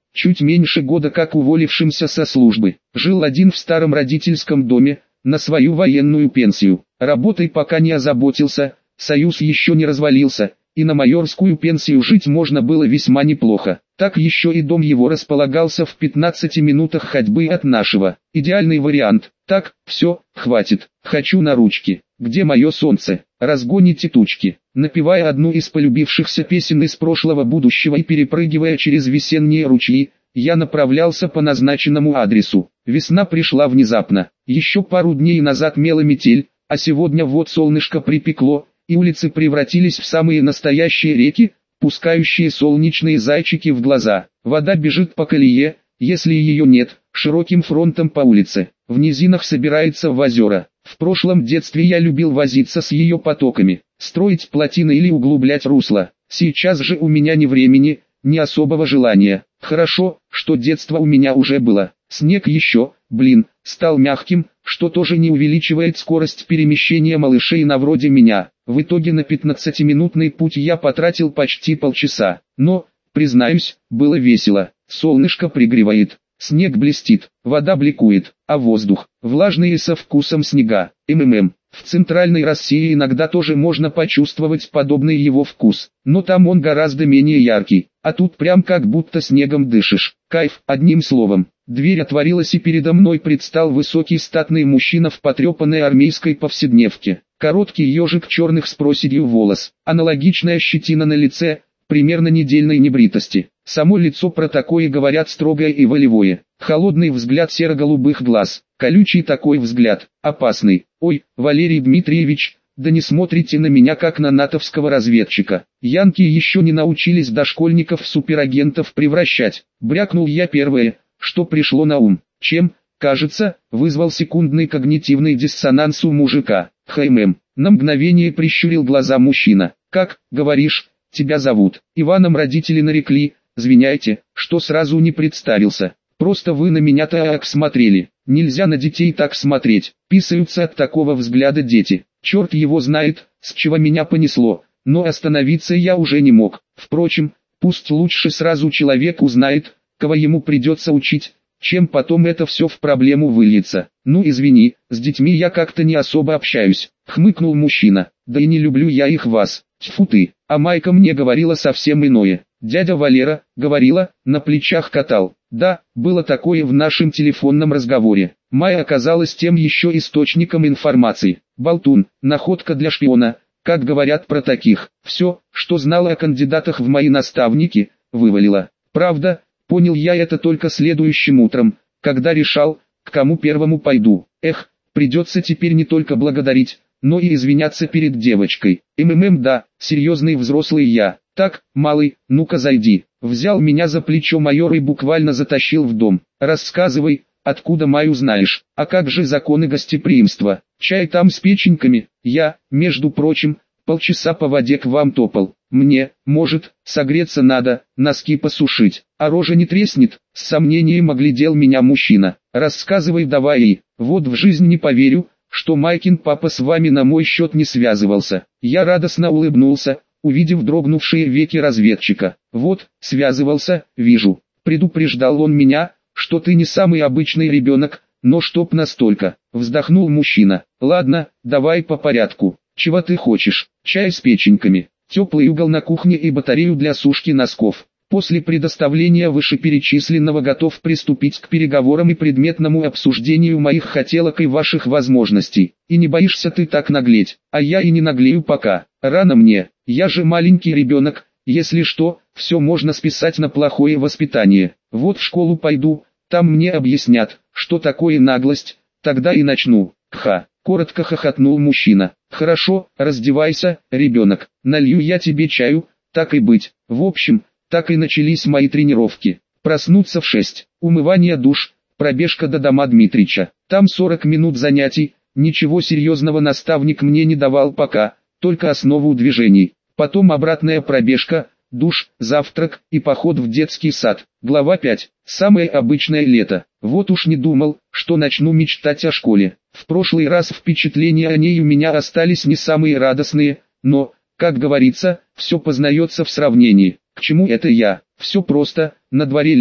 чуть меньше года как уволившимся со службы. Жил один в старом родительском доме, на свою военную пенсию. Работой пока не озаботился, союз еще не развалился, и на майорскую пенсию жить можно было весьма неплохо. Так еще и дом его располагался в пятнадцати минутах ходьбы от нашего. Идеальный вариант. Так, все, хватит, хочу на ручки. Где мое солнце? Разгоните тучки. Напевая одну из полюбившихся песен из прошлого будущего и перепрыгивая через весенние ручьи, я направлялся по назначенному адресу. Весна пришла внезапно. Еще пару дней назад мела метель, а сегодня вот солнышко припекло, и улицы превратились в самые настоящие реки, пускающие солнечные зайчики в глаза. Вода бежит по колее, если ее нет, широким фронтом по улице. В низинах собирается в озера. В прошлом детстве я любил возиться с ее потоками, строить плотины или углублять русла. Сейчас же у меня ни времени, ни особого желания. Хорошо, что детство у меня уже было. Снег еще, блин, стал мягким, что тоже не увеличивает скорость перемещения малышей на вроде меня. В итоге на пятнадцатиминутный путь я потратил почти полчаса. Но, признаюсь, было весело. Солнышко пригревает, снег блестит, вода бликует, а воздух влажный и со вкусом снега. МММ. В центральной России иногда тоже можно почувствовать подобный его вкус, но там он гораздо менее яркий, а тут прям как будто снегом дышишь. Кайф, одним словом. Дверь отворилась и передо мной предстал высокий статный мужчина в потрепанной армейской повседневке. Короткий ежик черных с проседью волос, аналогичная щетина на лице, примерно недельной небритости. Само лицо про такое говорят строгое и волевое. Холодный взгляд серо-голубых глаз, колючий такой взгляд, опасный. Ой, Валерий Дмитриевич, да не смотрите на меня как на натовского разведчика. Янки еще не научились дошкольников в суперагентов превращать. Брякнул я первое, что пришло на ум. Чем, кажется, вызвал секундный когнитивный диссонанс у мужика. Хаймем. На мгновение прищурил глаза мужчина. Как, говоришь, тебя зовут? Иваном родители нарекли. Извиняйте, что сразу не представился. Просто вы на меня так смотрели. Нельзя на детей так смотреть. Писаются от такого взгляда дети. Черт его знает, с чего меня понесло. Но остановиться я уже не мог. Впрочем, пусть лучше сразу человек узнает, кого ему придется учить, чем потом это все в проблему выльется. Ну извини, с детьми я как-то не особо общаюсь. Хмыкнул мужчина. Да и не люблю я их вас. Тьфу ты. А Майка мне говорила совсем иное. Дядя Валера, говорила, на плечах катал. Да, было такое в нашем телефонном разговоре. Майя оказалась тем еще источником информации. Болтун, находка для шпиона, как говорят про таких. Все, что знала о кандидатах в мои наставники, вывалила. Правда, понял я это только следующим утром, когда решал, к кому первому пойду. Эх, придется теперь не только благодарить, но и извиняться перед девочкой. МММ, да, серьезный взрослый я. Так, малый, ну-ка зайди. Взял меня за плечо майор и буквально затащил в дом. Рассказывай, откуда Майю знаешь, а как же законы гостеприимства? Чай там с печеньками? Я, между прочим, полчаса по воде к вам топал. Мне, может, согреться надо, носки посушить, а рожа не треснет? С сомнением оглядел меня мужчина. Рассказывай давай и, вот в жизнь не поверю, что Майкин папа с вами на мой счет не связывался. Я радостно улыбнулся, увидев дрогнувшие веки разведчика. Вот, связывался, вижу. Предупреждал он меня, что ты не самый обычный ребенок, но чтоб настолько. Вздохнул мужчина. Ладно, давай по порядку. Чего ты хочешь? Чай с печеньками, теплый угол на кухне и батарею для сушки носков. После предоставления вышеперечисленного готов приступить к переговорам и предметному обсуждению моих хотелок и ваших возможностей. И не боишься ты так наглеть, а я и не наглею пока. Рано мне, я же маленький ребенок, если что, все можно списать на плохое воспитание. Вот в школу пойду, там мне объяснят, что такое наглость, тогда и начну. Ха, коротко хохотнул мужчина. Хорошо, раздевайся, ребенок, налью я тебе чаю, так и быть. В общем, так и начались мои тренировки. Проснуться в шесть, умывание, душ, пробежка до дома Дмитрича. Там сорок минут занятий, ничего серьезного наставник мне не давал пока, только основу движений. Потом обратная пробежка, душ, завтрак и поход в детский сад. Глава пять. Самое обычное лето. Вот уж не думал, что начну мечтать о школе. В прошлый раз впечатления о ней у меня остались не самые радостные, но, как говорится, все познается в сравнении. К чему это я? Все просто, на дворе лето,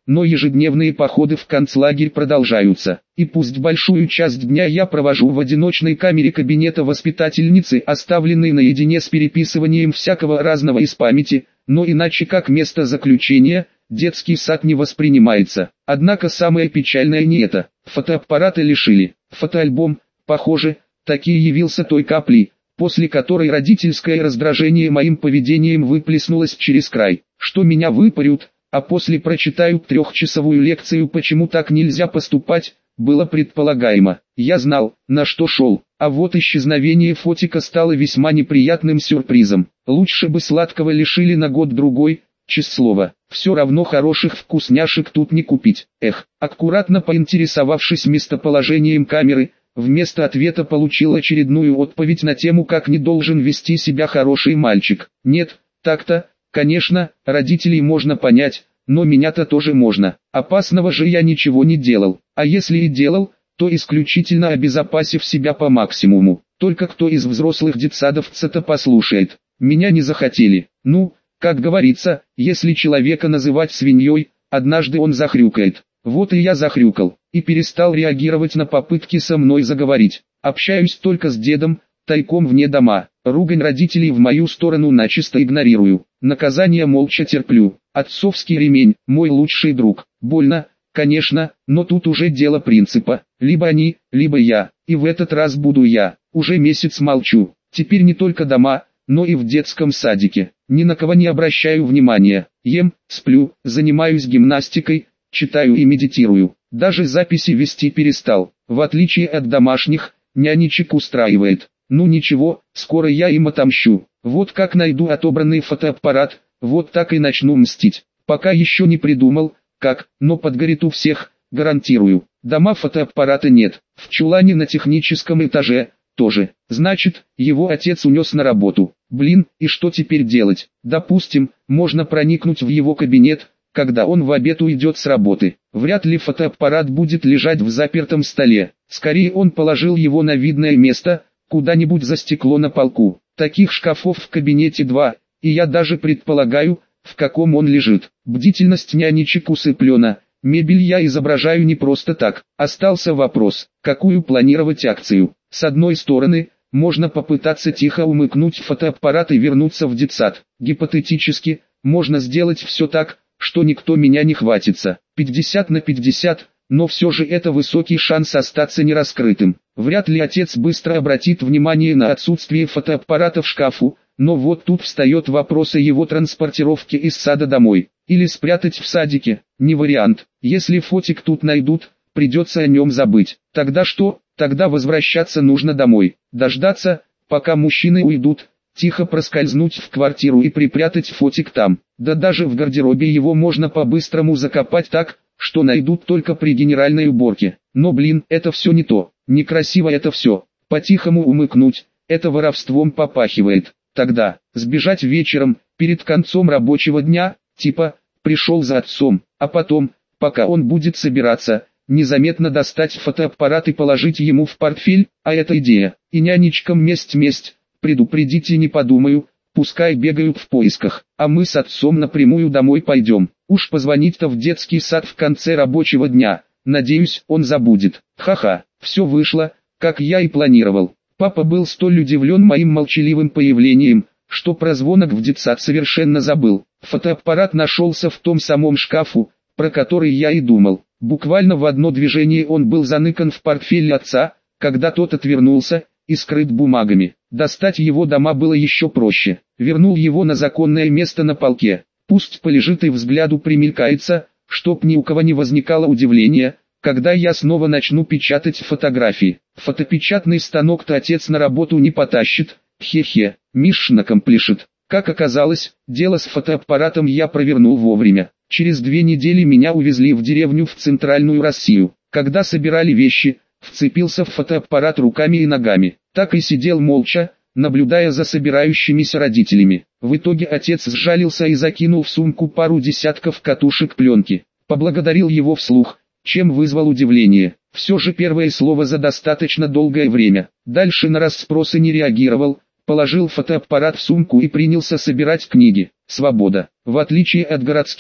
но ежедневные походы в концлагерь продолжаются. И пусть большую часть дня я провожу в одиночной камере кабинета воспитательницы, оставленной наедине с переписыванием всякого разного из памяти, но иначе как место заключения, детский сад не воспринимается. Однако самое печальное не это. Фотоаппарата лишили. Фотоальбом, похоже, таки явился той каплей, после которой родительское раздражение моим поведением выплеснулось через край. Что меня выпарют, а после прочитают трехчасовую лекцию «Почему так нельзя поступать», было предполагаемо. Я знал, на что шел, а вот исчезновение фотика стало весьма неприятным сюрпризом. Лучше бы сладкого лишили на год-другой, честное слово. Все равно хороших вкусняшек тут не купить. Эх, аккуратно поинтересовавшись местоположением камеры, вместо ответа получил очередную отповедь на тему, как не должен вести себя хороший мальчик. Нет, так-то, конечно, родителей можно понять, но меня-то тоже можно. Опасного же я ничего не делал, а если и делал, то исключительно обезопасив себя по максимуму. Только кто из взрослых детсадовца-то послушает. Меня не захотели. Ну, как говорится, если человека называть свиньей, однажды он захрюкает. Вот и я захрюкал, и перестал реагировать на попытки со мной заговорить. Общаюсь только с дедом, тайком вне дома. Ругань родителей в мою сторону начисто игнорирую. Наказание молча терплю. Отцовский ремень, мой лучший друг. Больно, конечно, но тут уже дело принципа. Либо они, либо я. И в этот раз буду я. Уже месяц молчу. Теперь не только дома, но и в детском садике. Ни на кого не обращаю внимания. Ем, сплю, занимаюсь гимнастикой, читаю и медитирую. Даже записи вести перестал. В отличие от домашних, нянечек устраивает. Ну ничего, скоро я им отомщу. Вот как найду отобранный фотоаппарат, вот так и начну мстить. Пока еще не придумал, как, но подгорит у всех, гарантирую. Дома фотоаппарата нет. В чулане на техническом этаже тоже. Значит, его отец унес на работу. Блин, и что теперь делать? Допустим, можно проникнуть в его кабинет, когда он в обед уйдет с работы. Вряд ли фотоаппарат будет лежать в запертом столе. Скорее он положил его на видное место, куда-нибудь за стекло на полку. Таких шкафов в кабинете два, и я даже предполагаю, в каком он лежит. Бдительность нянечек усыплена. Мебель я изображаю не просто так. Остался вопрос, какую планировать акцию. С одной стороны, можно попытаться тихо умыкнуть фотоаппарат и вернуться в детсад. Гипотетически, можно сделать все так, что никто меня не хватится. пятьдесят на пятьдесят, но все же это высокий шанс остаться нераскрытым. Вряд ли отец быстро обратит внимание на отсутствие фотоаппарата в шкафу, но вот тут встает вопрос о его транспортировке из сада домой. Или спрятать в садике, не вариант. Если фотик тут найдут, придется о нем забыть. Тогда что? Тогда возвращаться нужно домой. Дождаться, пока мужчины уйдут, тихо проскользнуть в квартиру и припрятать фотик там. Да даже в гардеробе его можно по-быстрому закопать так, что найдут только при генеральной уборке. Но блин, это все не то. Некрасиво это все. По-тихому умыкнуть, это воровством попахивает. Тогда, сбежать вечером, перед концом рабочего дня, типа, пришел за отцом, а потом, пока он будет собираться, незаметно достать фотоаппарат и положить ему в портфель, а это идея. И нянечкам месть-месть, предупредите не подумаю, пускай бегают в поисках, а мы с отцом напрямую домой пойдем. Уж позвонить-то в детский сад в конце рабочего дня, надеюсь, он забудет. Ха-ха, все вышло, как я и планировал. Папа был столь удивлен моим молчаливым появлением, что про звонок в детсад совершенно забыл. Фотоаппарат нашелся в том самом шкафу, про который я и думал. Буквально в одно движение он был заныкан в портфель отца, когда тот отвернулся, и скрыт бумагами. Достать его дома было еще проще. Вернул его на законное место на полке. Пусть полежит и взгляду примелькается, чтоб ни у кого не возникало удивления, когда я снова начну печатать фотографии. Фотопечатный станок-то отец на работу не потащит, хе-хе, Мишнаком пляшет. Как оказалось, дело с фотоаппаратом я провернул вовремя. Через две недели меня увезли в деревню в центральную Россию. Когда собирали вещи, вцепился в фотоаппарат руками и ногами. Так и сидел молча, наблюдая за собирающимися родителями. В итоге отец сжалился и закинул в сумку пару десятков катушек пленки. Поблагодарил его вслух, чем вызвал удивление. Все же первое слово за достаточно долгое время. Дальше на расспросы не реагировал, положил фотоаппарат в сумку и принялся собирать книги. Свобода. В отличие от городских,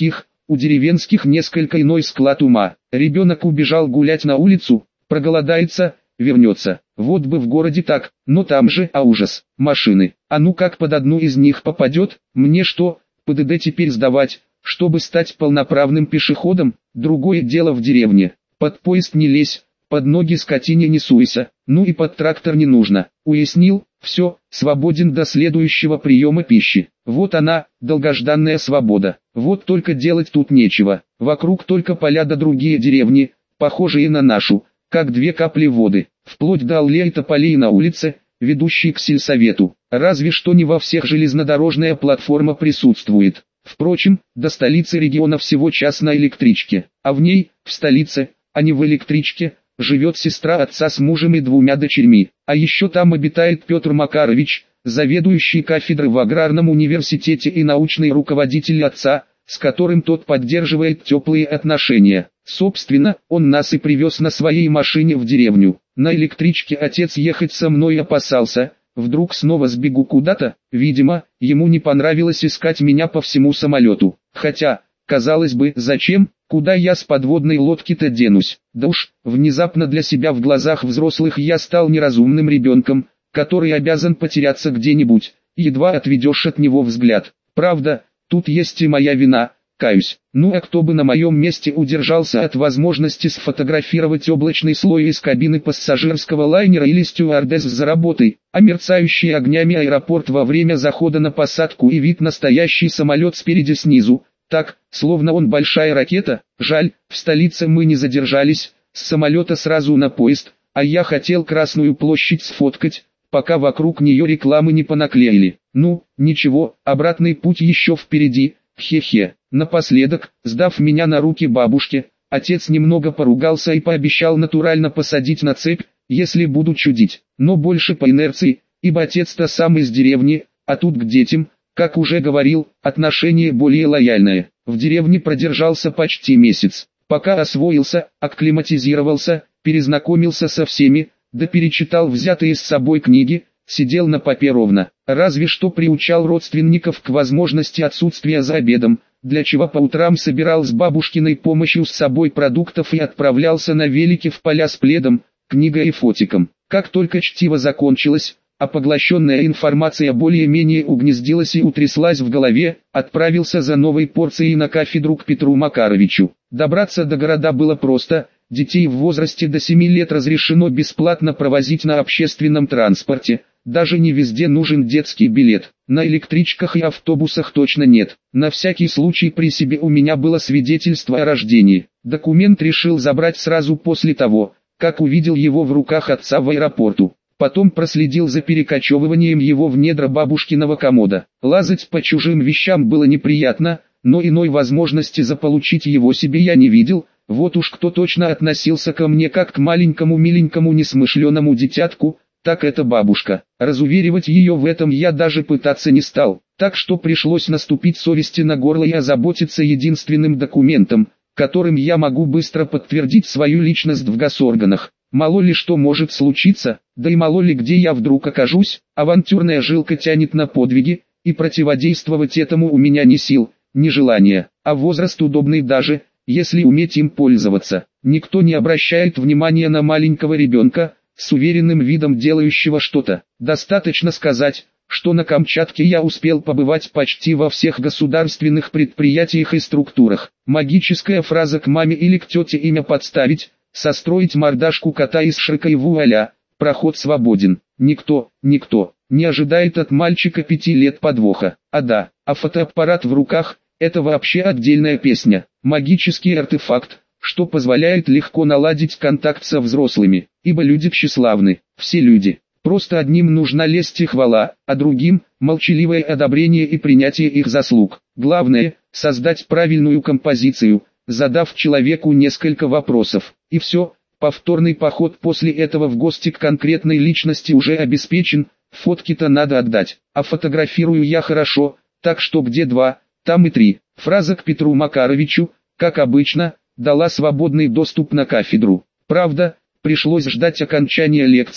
у деревенских несколько иной склад ума. Ребенок убежал гулять на улицу, проголодается, вернется. Вот бы в городе так, но там же, а ужас, машины. А ну как под одну из них попадет, мне что, ПДД теперь сдавать, чтобы стать полноправным пешеходом? Другое дело в деревне. Под поезд не лезь, под ноги скотине не суйся, ну и под трактор не нужно. Уяснил? Все, свободен до следующего приема пищи. Вот она, долгожданная свобода. Вот только делать тут нечего. Вокруг только поля да другие деревни, похожие на нашу, как две капли воды, вплоть до аллей тополей на улице, ведущей к сельсовету. Разве что не во всех железнодорожная платформа присутствует. Впрочем, до столицы региона всего час на электричке, а в ней, в столице, а не в электричке, живет сестра отца с мужем и двумя дочерьми. А еще там обитает Петр Макарович, заведующий кафедрой в аграрном университете и научный руководитель отца, с которым тот поддерживает теплые отношения. Собственно, он нас и привез на своей машине в деревню. На электричке отец ехать со мной опасался, вдруг снова сбегу куда-то, видимо, ему не понравилось искать меня по всему самолету. Хотя, казалось бы, зачем, куда я с подводной лодки-то денусь? Да уж, внезапно для себя в глазах взрослых я стал неразумным ребенком, который обязан потеряться где-нибудь, едва отведешь от него взгляд. Правда, тут есть и моя вина, каюсь. Ну а кто бы на моем месте удержался от возможности сфотографировать облачный слой из кабины пассажирского лайнера или стюардесс за работой, а мерцающий огнями аэропорт во время захода на посадку и вид настоящий самолет спереди снизу, так, словно он большая ракета. Жаль, в столице мы не задержались, с самолета сразу на поезд, а я хотел Красную площадь сфоткать, пока вокруг нее рекламы не понаклеили. Ну, ничего, обратный путь еще впереди, хе-хе. Напоследок, сдав меня на руки бабушке, отец немного поругался и пообещал натурально посадить на цепь, если буду чудить. Но больше по инерции, ибо отец-то сам из деревни, а тут к детям, как уже говорил, отношение более лояльное. В деревне продержался почти месяц, пока освоился, акклиматизировался, перезнакомился со всеми, да перечитал взятые с собой книги, сидел на попе ровно. Разве что приучал родственников к возможности отсутствия за обедом, для чего по утрам собирал с бабушкиной помощью с собой продуктов и отправлялся на велике в поля с пледом, книгой и фотиком. Как только чтиво закончилось, а поглощенная информация более-менее угнездилась и утряслась в голове, отправился за новой порцией на кафедру к Петру Макаровичу. Добраться до города было просто. Детей в возрасте до семи лет разрешено бесплатно провозить на общественном транспорте, даже не везде нужен детский билет, на электричках и автобусах точно нет. На всякий случай при себе у меня было свидетельство о рождении. Документ решил забрать сразу после того, как увидел его в руках отца в аэропорту. Потом проследил за перекочевыванием его в недра бабушкиного комода. Лазать по чужим вещам было неприятно, но иной возможности заполучить его себе я не видел. Вот уж кто точно относился ко мне как к маленькому миленькому несмышленому дитятку, так это бабушка. Разуверивать ее в этом я даже пытаться не стал, так что пришлось наступить совести на горло и озаботиться единственным документом, которым я могу быстро подтвердить свою личность в госорганах. Мало ли что может случиться, да и мало ли где я вдруг окажусь, авантюрная жилка тянет на подвиги, и противодействовать этому у меня ни сил, ни желания, а возраст удобный даже, если уметь им пользоваться. Никто не обращает внимания на маленького ребенка, с уверенным видом делающего что-то. Достаточно сказать, что на Камчатке я успел побывать почти во всех государственных предприятиях и структурах. Магическая фраза к маме или к тете имя подставить, состроить мордашку кота из Шрека и вуаля, проход свободен. Никто, никто, не ожидает от мальчика пяти лет подвоха. А да, а фотоаппарат в руках – это вообще отдельная песня. Магический артефакт, что позволяет легко наладить контакт со взрослыми, ибо люди тщеславны, все люди. Просто одним нужна лесть и хвала, а другим – молчаливое одобрение и принятие их заслуг. Главное – создать правильную композицию, задав человеку несколько вопросов. И все, повторный поход после этого в гости к конкретной личности уже обеспечен, фотки-то надо отдать. А фотографирую я хорошо, так что где два, там и три. Фраза к Петру Макаровичу, как обычно, дала свободный доступ на кафедру. Правда, пришлось ждать окончания лекций,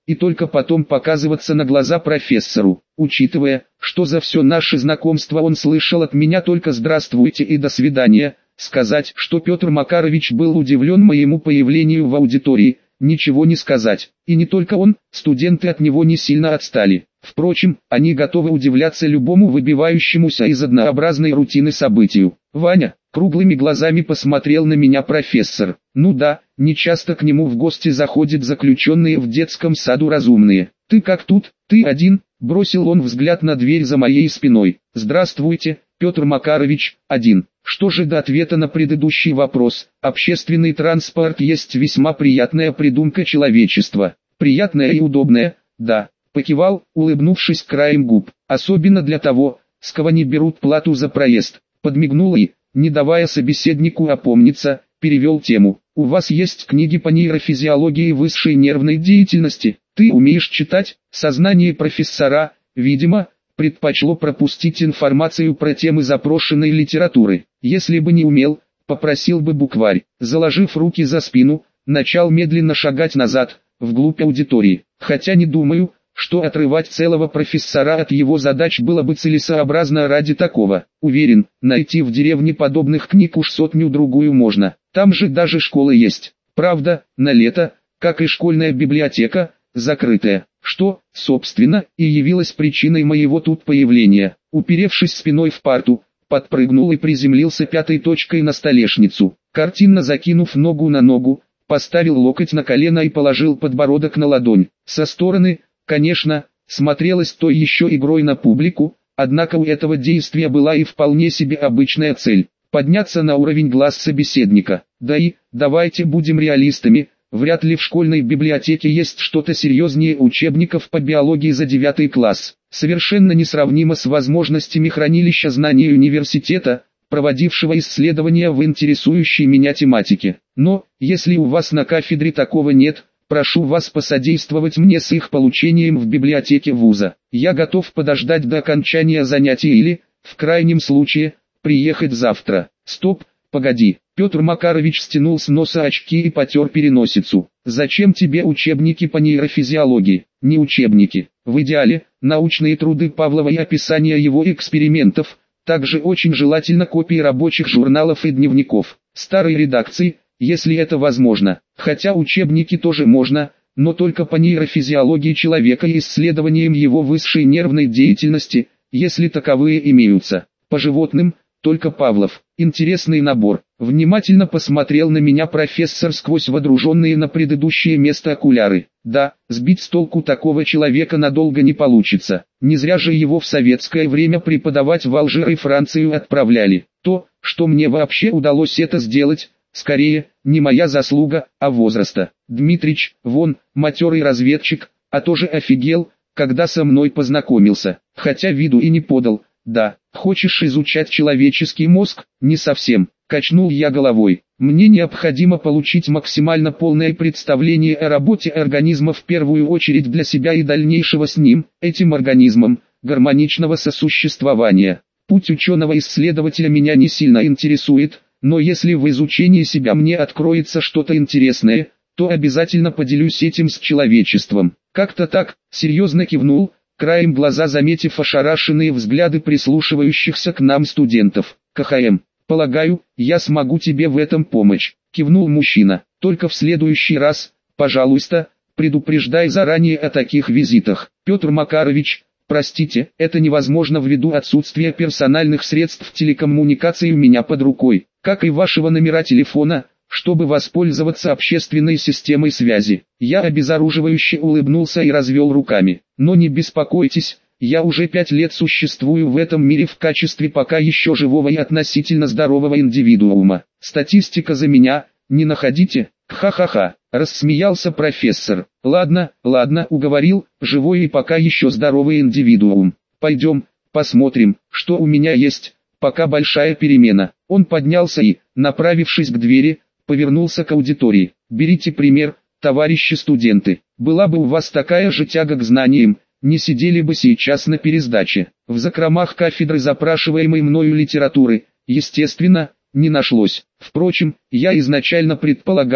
и только потом показываться на глаза профессору. Учитывая, что за все наше знакомство он слышал от меня только «здравствуйте» и «до свидания», сказать, что Петр Макарович был удивлен моему появлению в аудитории, ничего не сказать. И не только он, студенты от него не сильно отстали. Впрочем, они готовы удивляться любому выбивающемуся из однообразной рутины событию. «Ваня», — круглыми глазами посмотрел на меня профессор. «Ну да, нечасто к нему в гости заходят заключенные в детском саду разумные. Ты как тут, ты один?» — бросил он взгляд на дверь за моей спиной. «Здравствуйте, Петр Макарович, один». Что же до ответа на предыдущий вопрос? Общественный транспорт есть весьма приятная придумка человечества. Приятная и удобная, да. Покивал, улыбнувшись краем губ. Особенно для того, с кого не берут плату за проезд. Подмигнул и, не давая собеседнику опомниться, перевел тему. У вас есть книги по нейрофизиологии высшей нервной деятельности? Ты умеешь читать? Сознание профессора, видимо, предпочло пропустить информацию про темы запрошенной литературы. Если бы не умел, попросил бы букварь. Заложив руки за спину, начал медленно шагать назад, вглубь аудитории. Хотя не думаю, что отрывать целого профессора от его задач было бы целесообразно ради такого. Уверен, найти в деревне подобных книг уж сотню-другую можно. Там же даже школа есть. Правда, на лето, как и школьная библиотека, закрытая. Что, собственно, и явилось причиной моего тут появления. Уперевшись спиной в парту, подпрыгнул и приземлился пятой точкой на столешницу. Картинно закинув ногу на ногу, поставил локоть на колено и положил подбородок на ладонь. Со стороны, конечно, смотрелось то еще игрой на публику, однако у этого действия была и вполне себе обычная цель – подняться на уровень глаз собеседника. Да и, давайте будем реалистами, вряд ли в школьной библиотеке есть что-то серьезнее учебников по биологии за девятый класс. Совершенно несравнимо с возможностями хранилища знаний университета, проводившего исследования в интересующей меня тематике. Но, если у вас на кафедре такого нет, прошу вас посодействовать мне с их получением в библиотеке вуза. Я готов подождать до окончания занятий или, в крайнем случае, приехать завтра. Стоп, погоди. Петр Макарович стянул с носа очки и потер переносицу. Зачем тебе учебники по нейрофизиологии? Не учебники. В идеале, научные труды Павлова и описание его экспериментов, также очень желательно копии рабочих журналов и дневников, старой редакции, если это возможно. Хотя учебники тоже можно, но только по нейрофизиологии человека и исследованиям его высшей нервной деятельности, если таковые имеются. По животным, только Павлов. Интересный набор. Внимательно посмотрел на меня профессор сквозь водруженные на предыдущее место окуляры. Да, сбить с толку такого человека надолго не получится. Не зря же его в советское время преподавать в Алжир и Францию отправляли. То, что мне вообще удалось это сделать, скорее, не моя заслуга, а возраста. Дмитрич, вон, матерый разведчик, а тоже офигел, когда со мной познакомился. Хотя виду и не подал. Да, хочешь изучать человеческий мозг? Не совсем. Качнул я головой. Мне необходимо получить максимально полное представление о работе организма в первую очередь для себя и дальнейшего с ним, этим организмом, гармоничного сосуществования. Путь ученого-исследователя меня не сильно интересует, но если в изучении себя мне откроется что-то интересное, то обязательно поделюсь этим с человечеством. Как-то так, серьезно кивнул, краем глаза заметив ошарашенные взгляды прислушивающихся к нам студентов. КХМ. «Полагаю, я смогу тебе в этом помочь», — кивнул мужчина. «Только в следующий раз, пожалуйста, предупреждай заранее о таких визитах. Петр Макарович, простите, это невозможно ввиду отсутствия персональных средств телекоммуникации у меня под рукой, как и вашего номера телефона, чтобы воспользоваться общественной системой связи». Я обезоруживающе улыбнулся и развел руками. «Но не беспокойтесь, я уже пять лет существую в этом мире в качестве пока еще живого и относительно здорового индивидуума. Статистика за меня, не находите?» «Ха-ха-ха», — рассмеялся профессор. «Ладно, ладно, уговорил, живой и пока еще здоровый индивидуум. Пойдем, посмотрим, что у меня есть, пока большая перемена». Он поднялся и, направившись к двери, повернулся к аудитории. «Берите пример, товарищи студенты. Была бы у вас такая же тяга к знаниям, не сидели бы сейчас на пересдаче». В закромах кафедры запрашиваемой мною литературы, естественно, не нашлось. Впрочем, я изначально предполагал,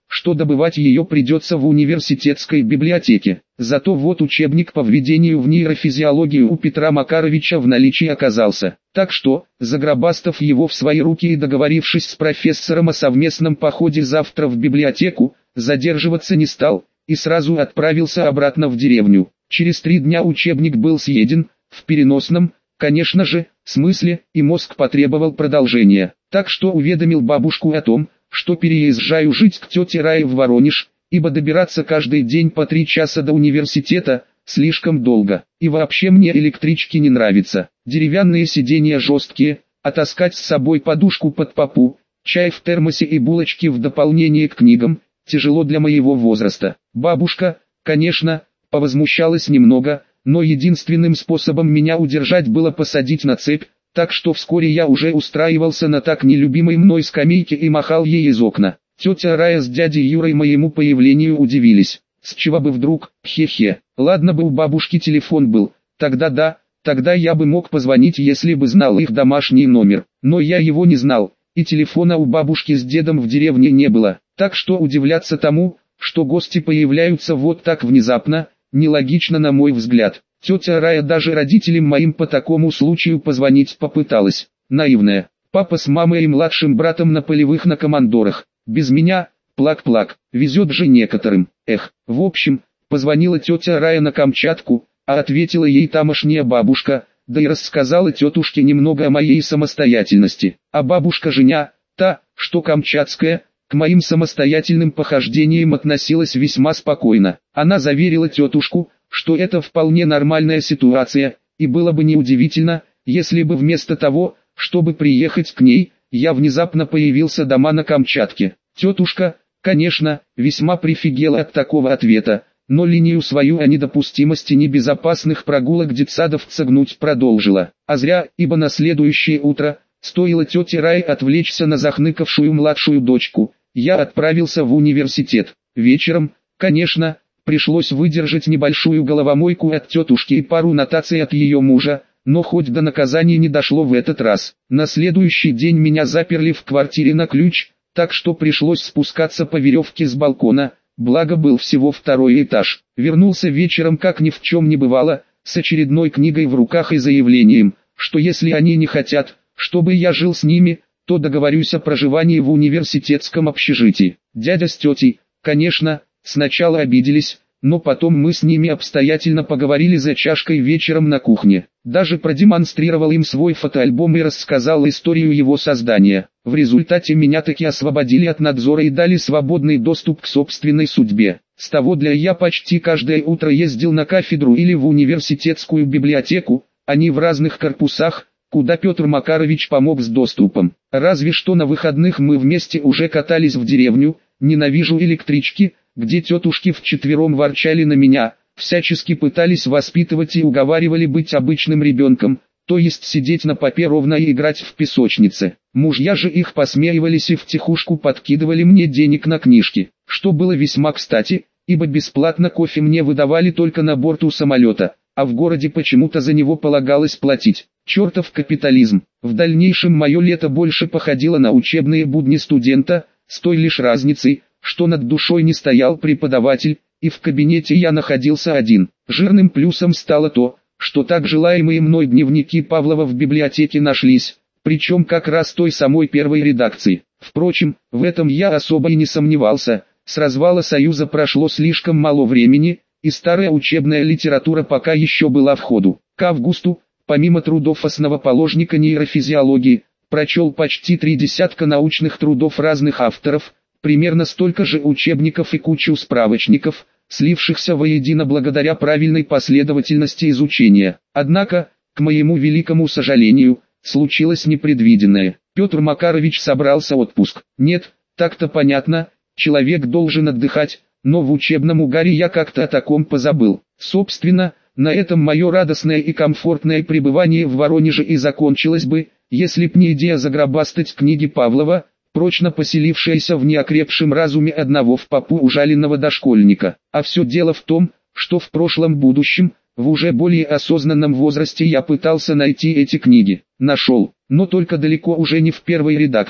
что добывать ее придется в университетской библиотеке. Зато вот учебник по введению в нейрофизиологию у Петра Макаровича в наличии оказался. Так что, загробастав его в свои руки и договорившись с профессором о совместном походе завтра в библиотеку, задерживаться не стал, и сразу отправился обратно в деревню. Через три дня учебник был съеден, в переносном, конечно же, смысле, и мозг потребовал продолжения. Так что уведомил бабушку о том, что переезжаю жить к тете Рае в Воронеж, ибо добираться каждый день по три часа до университета слишком долго. И вообще мне электрички не нравятся. Деревянные сиденья жесткие, а таскать с собой подушку под попу, чай в термосе и булочки в дополнение к книгам тяжело для моего возраста. Бабушка, конечно, повозмущалась немного, но единственным способом меня удержать было посадить на цепь, так что вскоре я уже устраивался на так нелюбимой мной скамейке и махал ей из окна. Тетя Рая с дядей Юрой моему появлению удивились. С чего бы вдруг, хе-хе. Ладно бы у бабушки телефон был, тогда да, тогда я бы мог позвонить, если бы знал их домашний номер. Но я его не знал, и телефона у бабушки с дедом в деревне не было. Так что удивляться тому, что гости появляются вот так внезапно, нелогично на мой взгляд. Тетя Рая даже родителям моим по такому случаю позвонить попыталась. Наивная. Папа с мамой и младшим братом на полевых на командорах. Без меня, плак-плак, везет же некоторым. Эх, в общем, позвонила тетя Рая на Камчатку, а ответила ей тамошняя бабушка, да и рассказала тетушке немного о моей самостоятельности. А бабушка Женя, та, что камчатская, к моим самостоятельным похождениям относилась весьма спокойно. Она заверила тетушку, что это вполне нормальная ситуация, и было бы неудивительно, если бы вместо того, чтобы приехать к ней, я внезапно появился дома на Камчатке. Тетушка, конечно, весьма прифигела от такого ответа, но линию свою о недопустимости небезопасных прогулок детсадовца гнуть продолжила. А зря, ибо на следующее утро, стоило тете Рае отвлечься на захныкавшую младшую дочку, я отправился в университет. Вечером, конечно, пришлось выдержать небольшую головомойку от тетушки и пару нотаций от ее мужа, но хоть до наказания не дошло в этот раз. На следующий день меня заперли в квартире на ключ, так что пришлось спускаться по веревке с балкона, благо был всего второй этаж. Вернулся вечером как ни в чем не бывало, с очередной книгой в руках и заявлением, что если они не хотят, чтобы я жил с ними, то договорюсь о проживании в университетском общежитии. Дядя с тетей, конечно, сначала обиделись, но потом мы с ними обстоятельно поговорили за чашкой вечером на кухне. Даже продемонстрировал им свой фотоальбом и рассказал историю его создания. В результате меня таки освободили от надзора и дали свободный доступ к собственной судьбе. С того дня я почти каждое утро ездил на кафедру или в университетскую библиотеку, они в разных корпусах, куда Петр Макарович помог с доступом. Разве что на выходных мы вместе уже катались в деревню. Ненавижу электрички, где тетушки вчетвером ворчали на меня, всячески пытались воспитывать и уговаривали быть обычным ребенком, то есть сидеть на попе ровно и играть в песочнице. Мужья же их посмеивались и втихушку подкидывали мне денег на книжки, что было весьма кстати, ибо бесплатно кофе мне выдавали только на борту самолета, а в городе почему-то за него полагалось платить. Чертов капитализм. В дальнейшем мое лето больше походило на учебные будни студента, с той лишь разницей, что над душой не стоял преподаватель, и в кабинете я находился один. Жирным плюсом стало то, что так желаемые мной дневники Павлова в библиотеке нашлись, причем как раз той самой первой редакции. Впрочем, в этом я особо и не сомневался, с развала Союза прошло слишком мало времени, и старая учебная литература пока еще была в ходу. К августу, помимо трудов основоположника нейрофизиологии, прочел почти три десятка научных трудов разных авторов, примерно столько же учебников и кучу справочников, слившихся воедино благодаря правильной последовательности изучения. Однако, к моему великому сожалению, случилось непредвиденное. Петр Макарович собрался отпуск. Нет, так-то понятно, человек должен отдыхать, но в учебном угаре я как-то о таком позабыл. Собственно, на этом мое радостное и комфортное пребывание в Воронеже и закончилось бы, если б не идея загробастать книги Павлова, прочно поселившаяся в неокрепшем разуме одного в попу ужаленного дошкольника. А все дело в том, что в прошлом будущем, в уже более осознанном возрасте я пытался найти эти книги. Нашел, но только далеко уже не в первой редакции,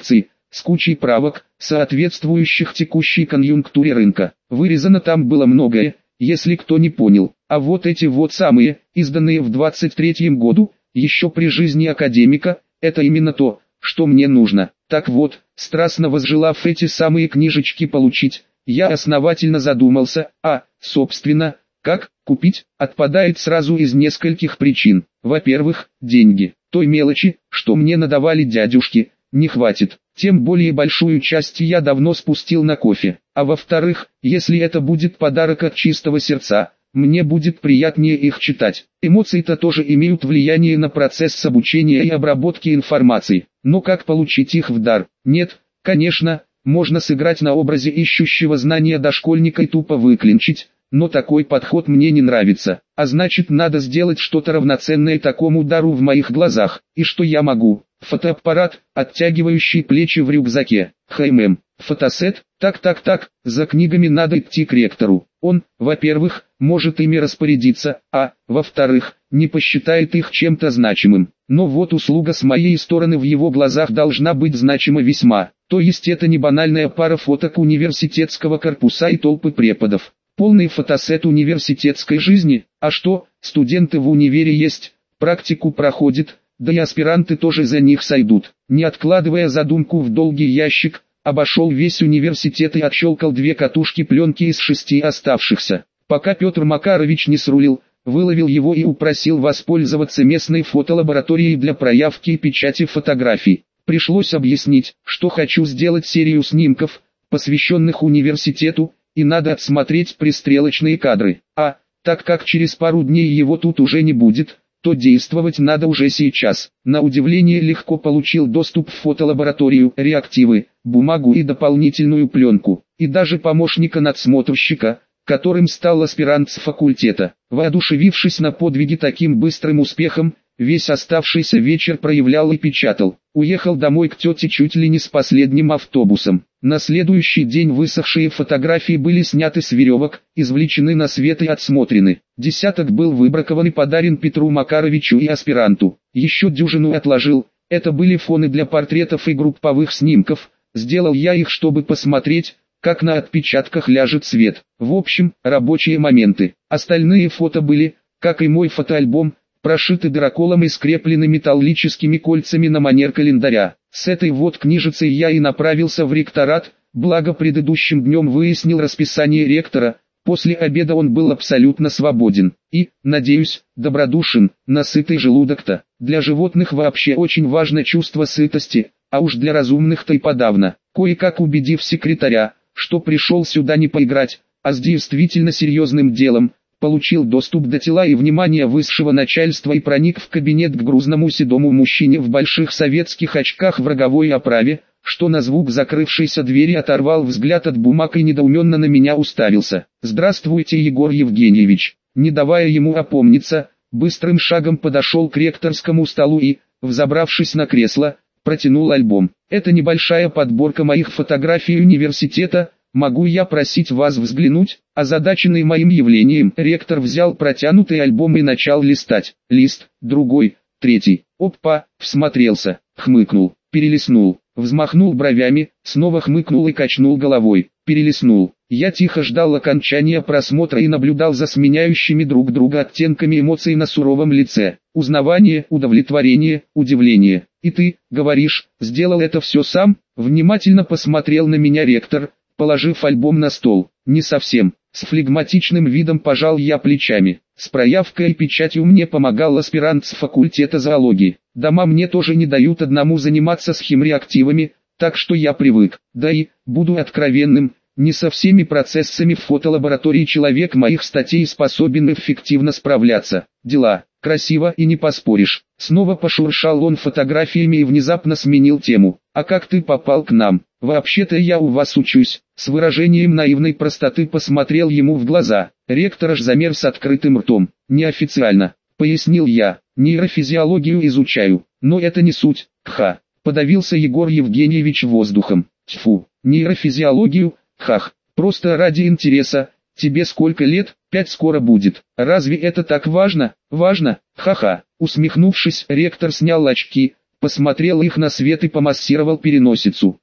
с кучей правок, соответствующих текущей конъюнктуре рынка. Вырезано там было многое, если кто не понял. А вот эти вот самые, изданные в двадцать третьем году, еще при жизни академика, это именно то, что мне нужно. Так вот, страстно возжелав эти самые книжечки получить, я основательно задумался, а, собственно, как купить, отпадает сразу из нескольких причин. Во-первых, деньги. Той мелочи, что мне надавали дядюшки, не хватит. Тем более большую часть я давно спустил на кофе. А во-вторых, если это будет подарок от чистого сердца, мне будет приятнее их читать. Эмоции-то тоже имеют влияние на процесс обучения и обработки информации. Но как получить их в дар? Нет, конечно, можно сыграть на образе ищущего знания дошкольника и тупо выклинчить, но такой подход мне не нравится. А значит, надо сделать что-то равноценное такому дару в моих глазах. И что я могу? Фотоаппарат, оттягивающий плечи в рюкзаке. ХММ. Фотосет. Так-так-так, за книгами надо идти к ректору. Он, во-первых, может ими распорядиться, а, во-вторых, не посчитает их чем-то значимым. Но вот услуга с моей стороны в его глазах должна быть значима весьма. То есть это не банальная пара фоток университетского корпуса и толпы преподов. Полный фотосет университетской жизни. А что, студенты в универе есть, практику проходят, да и аспиранты тоже за них сойдут. Не откладывая задумку в долгий ящик, обошел весь университет и отщелкал две катушки пленки из шести оставшихся. Пока Петр Макарович не срулил, выловил его и упросил воспользоваться местной фотолабораторией для проявки и печати фотографий. Пришлось объяснить, что хочу сделать серию снимков, посвященных университету, и надо отсмотреть пристрелочные кадры. А, так как через пару дней его тут уже не будет, то действовать надо уже сейчас. На удивление легко получил доступ в фотолабораторию, реактивы, бумагу и дополнительную пленку, и даже помощника-надсмотрщика, которым стал аспирант с факультета. Воодушевившись на подвиге таким быстрым успехом, весь оставшийся вечер проявлял и печатал. Уехал домой к тете чуть ли не с последним автобусом. На следующий день высохшие фотографии были сняты с веревок, извлечены на свет и отсмотрены. Десяток был выбракован и подарен Петру Макаровичу и аспиранту. Еще дюжину отложил, это были фоны для портретов и групповых снимков. Сделал я их, чтобы посмотреть, как на отпечатках ляжет свет. В общем, рабочие моменты. Остальные фото были, как и мой фотоальбом, прошиты дыроколом и скреплены металлическими кольцами на манер календаря. С этой вот книжицей я и направился в ректорат, благо предыдущим днем выяснил расписание ректора. После обеда он был абсолютно свободен и, надеюсь, добродушен. Насытый желудок-то. Для животных вообще очень важно чувство сытости, а уж для разумных-то и подавно. Кое-как убедив секретаря, что пришел сюда не поиграть, а с действительно серьезным делом, получил доступ до тела и внимания высшего начальства и проник в кабинет к грузному седому мужчине в больших советских очках в роговой оправе, что на звук закрывшейся двери оторвал взгляд от бумаг и недоуменно на меня уставился. «Здравствуйте, Егор Евгеньевич!» Не давая ему опомниться, быстрым шагом подошел к ректорскому столу и, взобравшись на кресло, протянул альбом. «Это небольшая подборка моих фотографий университета. Могу я просить вас взглянуть?» Озадаченный моим явлением, ректор взял протянутый альбом и начал листать. Лист, другой, третий. Опа, всмотрелся, хмыкнул, перелистнул, взмахнул бровями, снова хмыкнул и качнул головой, перелистнул. Я тихо ждал окончания просмотра и наблюдал за сменяющими друг друга оттенками эмоций на суровом лице. Узнавание, удовлетворение, удивление. «И ты, говоришь, сделал это все сам?» Внимательно посмотрел на меня ректор, положив альбом на стол. «Не совсем». С флегматичным видом пожал я плечами. С проявкой и печатью мне помогал аспирант с факультета зоологии. Дома мне тоже не дают одному заниматься с химреактивами, так что я привык. Да и, буду откровенным, не со всеми процессами в фотолаборатории человек моих статей способен эффективно справляться. Дела. Красиво и не поспоришь. Снова пошуршал он фотографиями и внезапно сменил тему. «А как ты попал к нам?» «Вообще-то я у вас учусь». С выражением наивной простоты посмотрел ему в глаза. Ректор аж замер с открытым ртом. «Неофициально», — пояснил я. «Нейрофизиологию изучаю. Но это не суть. Ха». Подавился Егор Евгеньевич воздухом. «Тьфу, нейрофизиологию, хах, просто ради интереса. Тебе сколько лет? Пять скоро будет. Разве это так важно?» «Важно, ха-ха». Усмехнувшись, ректор снял очки, посмотрел их на свет и помассировал переносицу.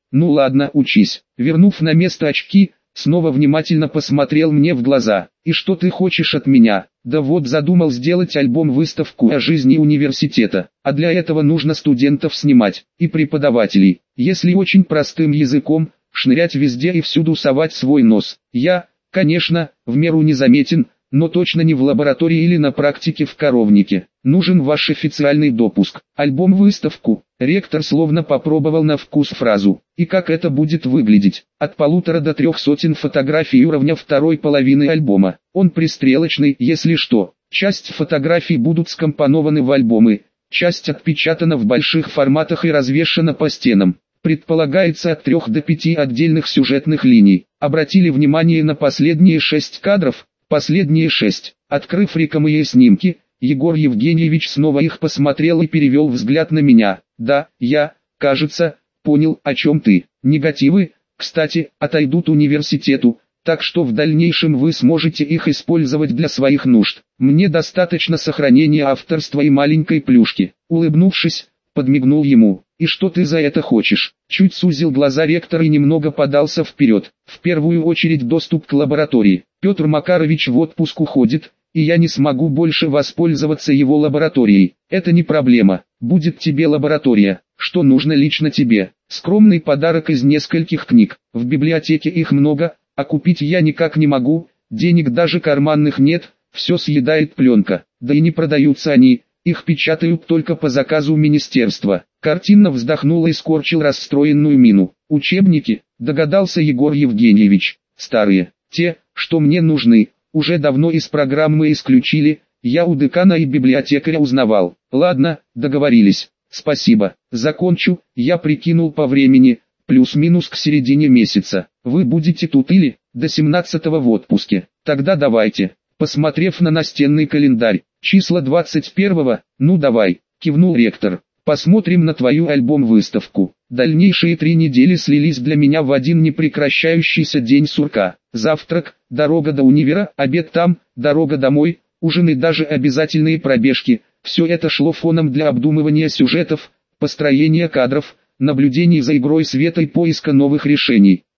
Ну ладно, учись. Вернув на место очки, снова внимательно посмотрел мне в глаза. И что ты хочешь от меня? Да вот задумал сделать альбом-выставку о жизни университета. А для этого нужно студентов снимать, и преподавателей. Если очень простым языком, шнырять везде и всюду совать свой нос. Я, конечно, в меру незаметен, но точно не в лаборатории или на практике в коровнике. Нужен ваш официальный допуск. Альбом-выставку. Ректор словно попробовал на вкус фразу. И как это будет выглядеть? От полутора до трех сотен фотографий уровня второй половины альбома. Он пристрелочный, если что. Часть фотографий будут скомпонованы в альбомы, часть отпечатана в больших форматах и развешана по стенам. Предполагается от трех до пяти отдельных сюжетных линий. Обратили внимание на последние шесть кадров? Последние шесть. Открыв рекомые снимки, Егор Евгеньевич снова их посмотрел и перевел взгляд на меня. Да, я, кажется, понял, о чем ты. Негативы, кстати, отойдут университету, так что в дальнейшем вы сможете их использовать для своих нужд. Мне достаточно сохранения авторства и маленькой плюшки. Улыбнувшись, подмигнул ему. И что ты за это хочешь? Чуть сузил глаза ректор и немного подался вперед. В первую очередь доступ к лаборатории. Петр Макарович в отпуск уходит, и я не смогу больше воспользоваться его лабораторией. Это не проблема. Будет тебе лаборатория. Что нужно лично тебе? Скромный подарок из нескольких книг. В библиотеке их много, а купить я никак не могу. Денег даже карманных нет, все съедает пленка. Да и не продаются они. Их печатают только по заказу министерства. Картинно вздохнул и скорчил расстроенную мину. Учебники, догадался Егор Евгеньевич. Старые, те, что мне нужны, уже давно из программы исключили. Я у декана и библиотекаря узнавал. Ладно, договорились. Спасибо. Закончу, я прикинул по времени, плюс-минус к середине месяца. Вы будете тут или до семнадцатого в отпуске? Тогда давайте. Посмотрев на настенный календарь, числа двадцать первого, ну давай, кивнул ректор. Посмотрим на твою альбом-выставку. Дальнейшие три недели слились для меня в один непрекращающийся день сурка. Завтрак, дорога до универа, обед там, дорога домой, ужин и даже обязательные пробежки. Все это шло фоном для обдумывания сюжетов, построения кадров, наблюдений за игрой света и поиска новых решений.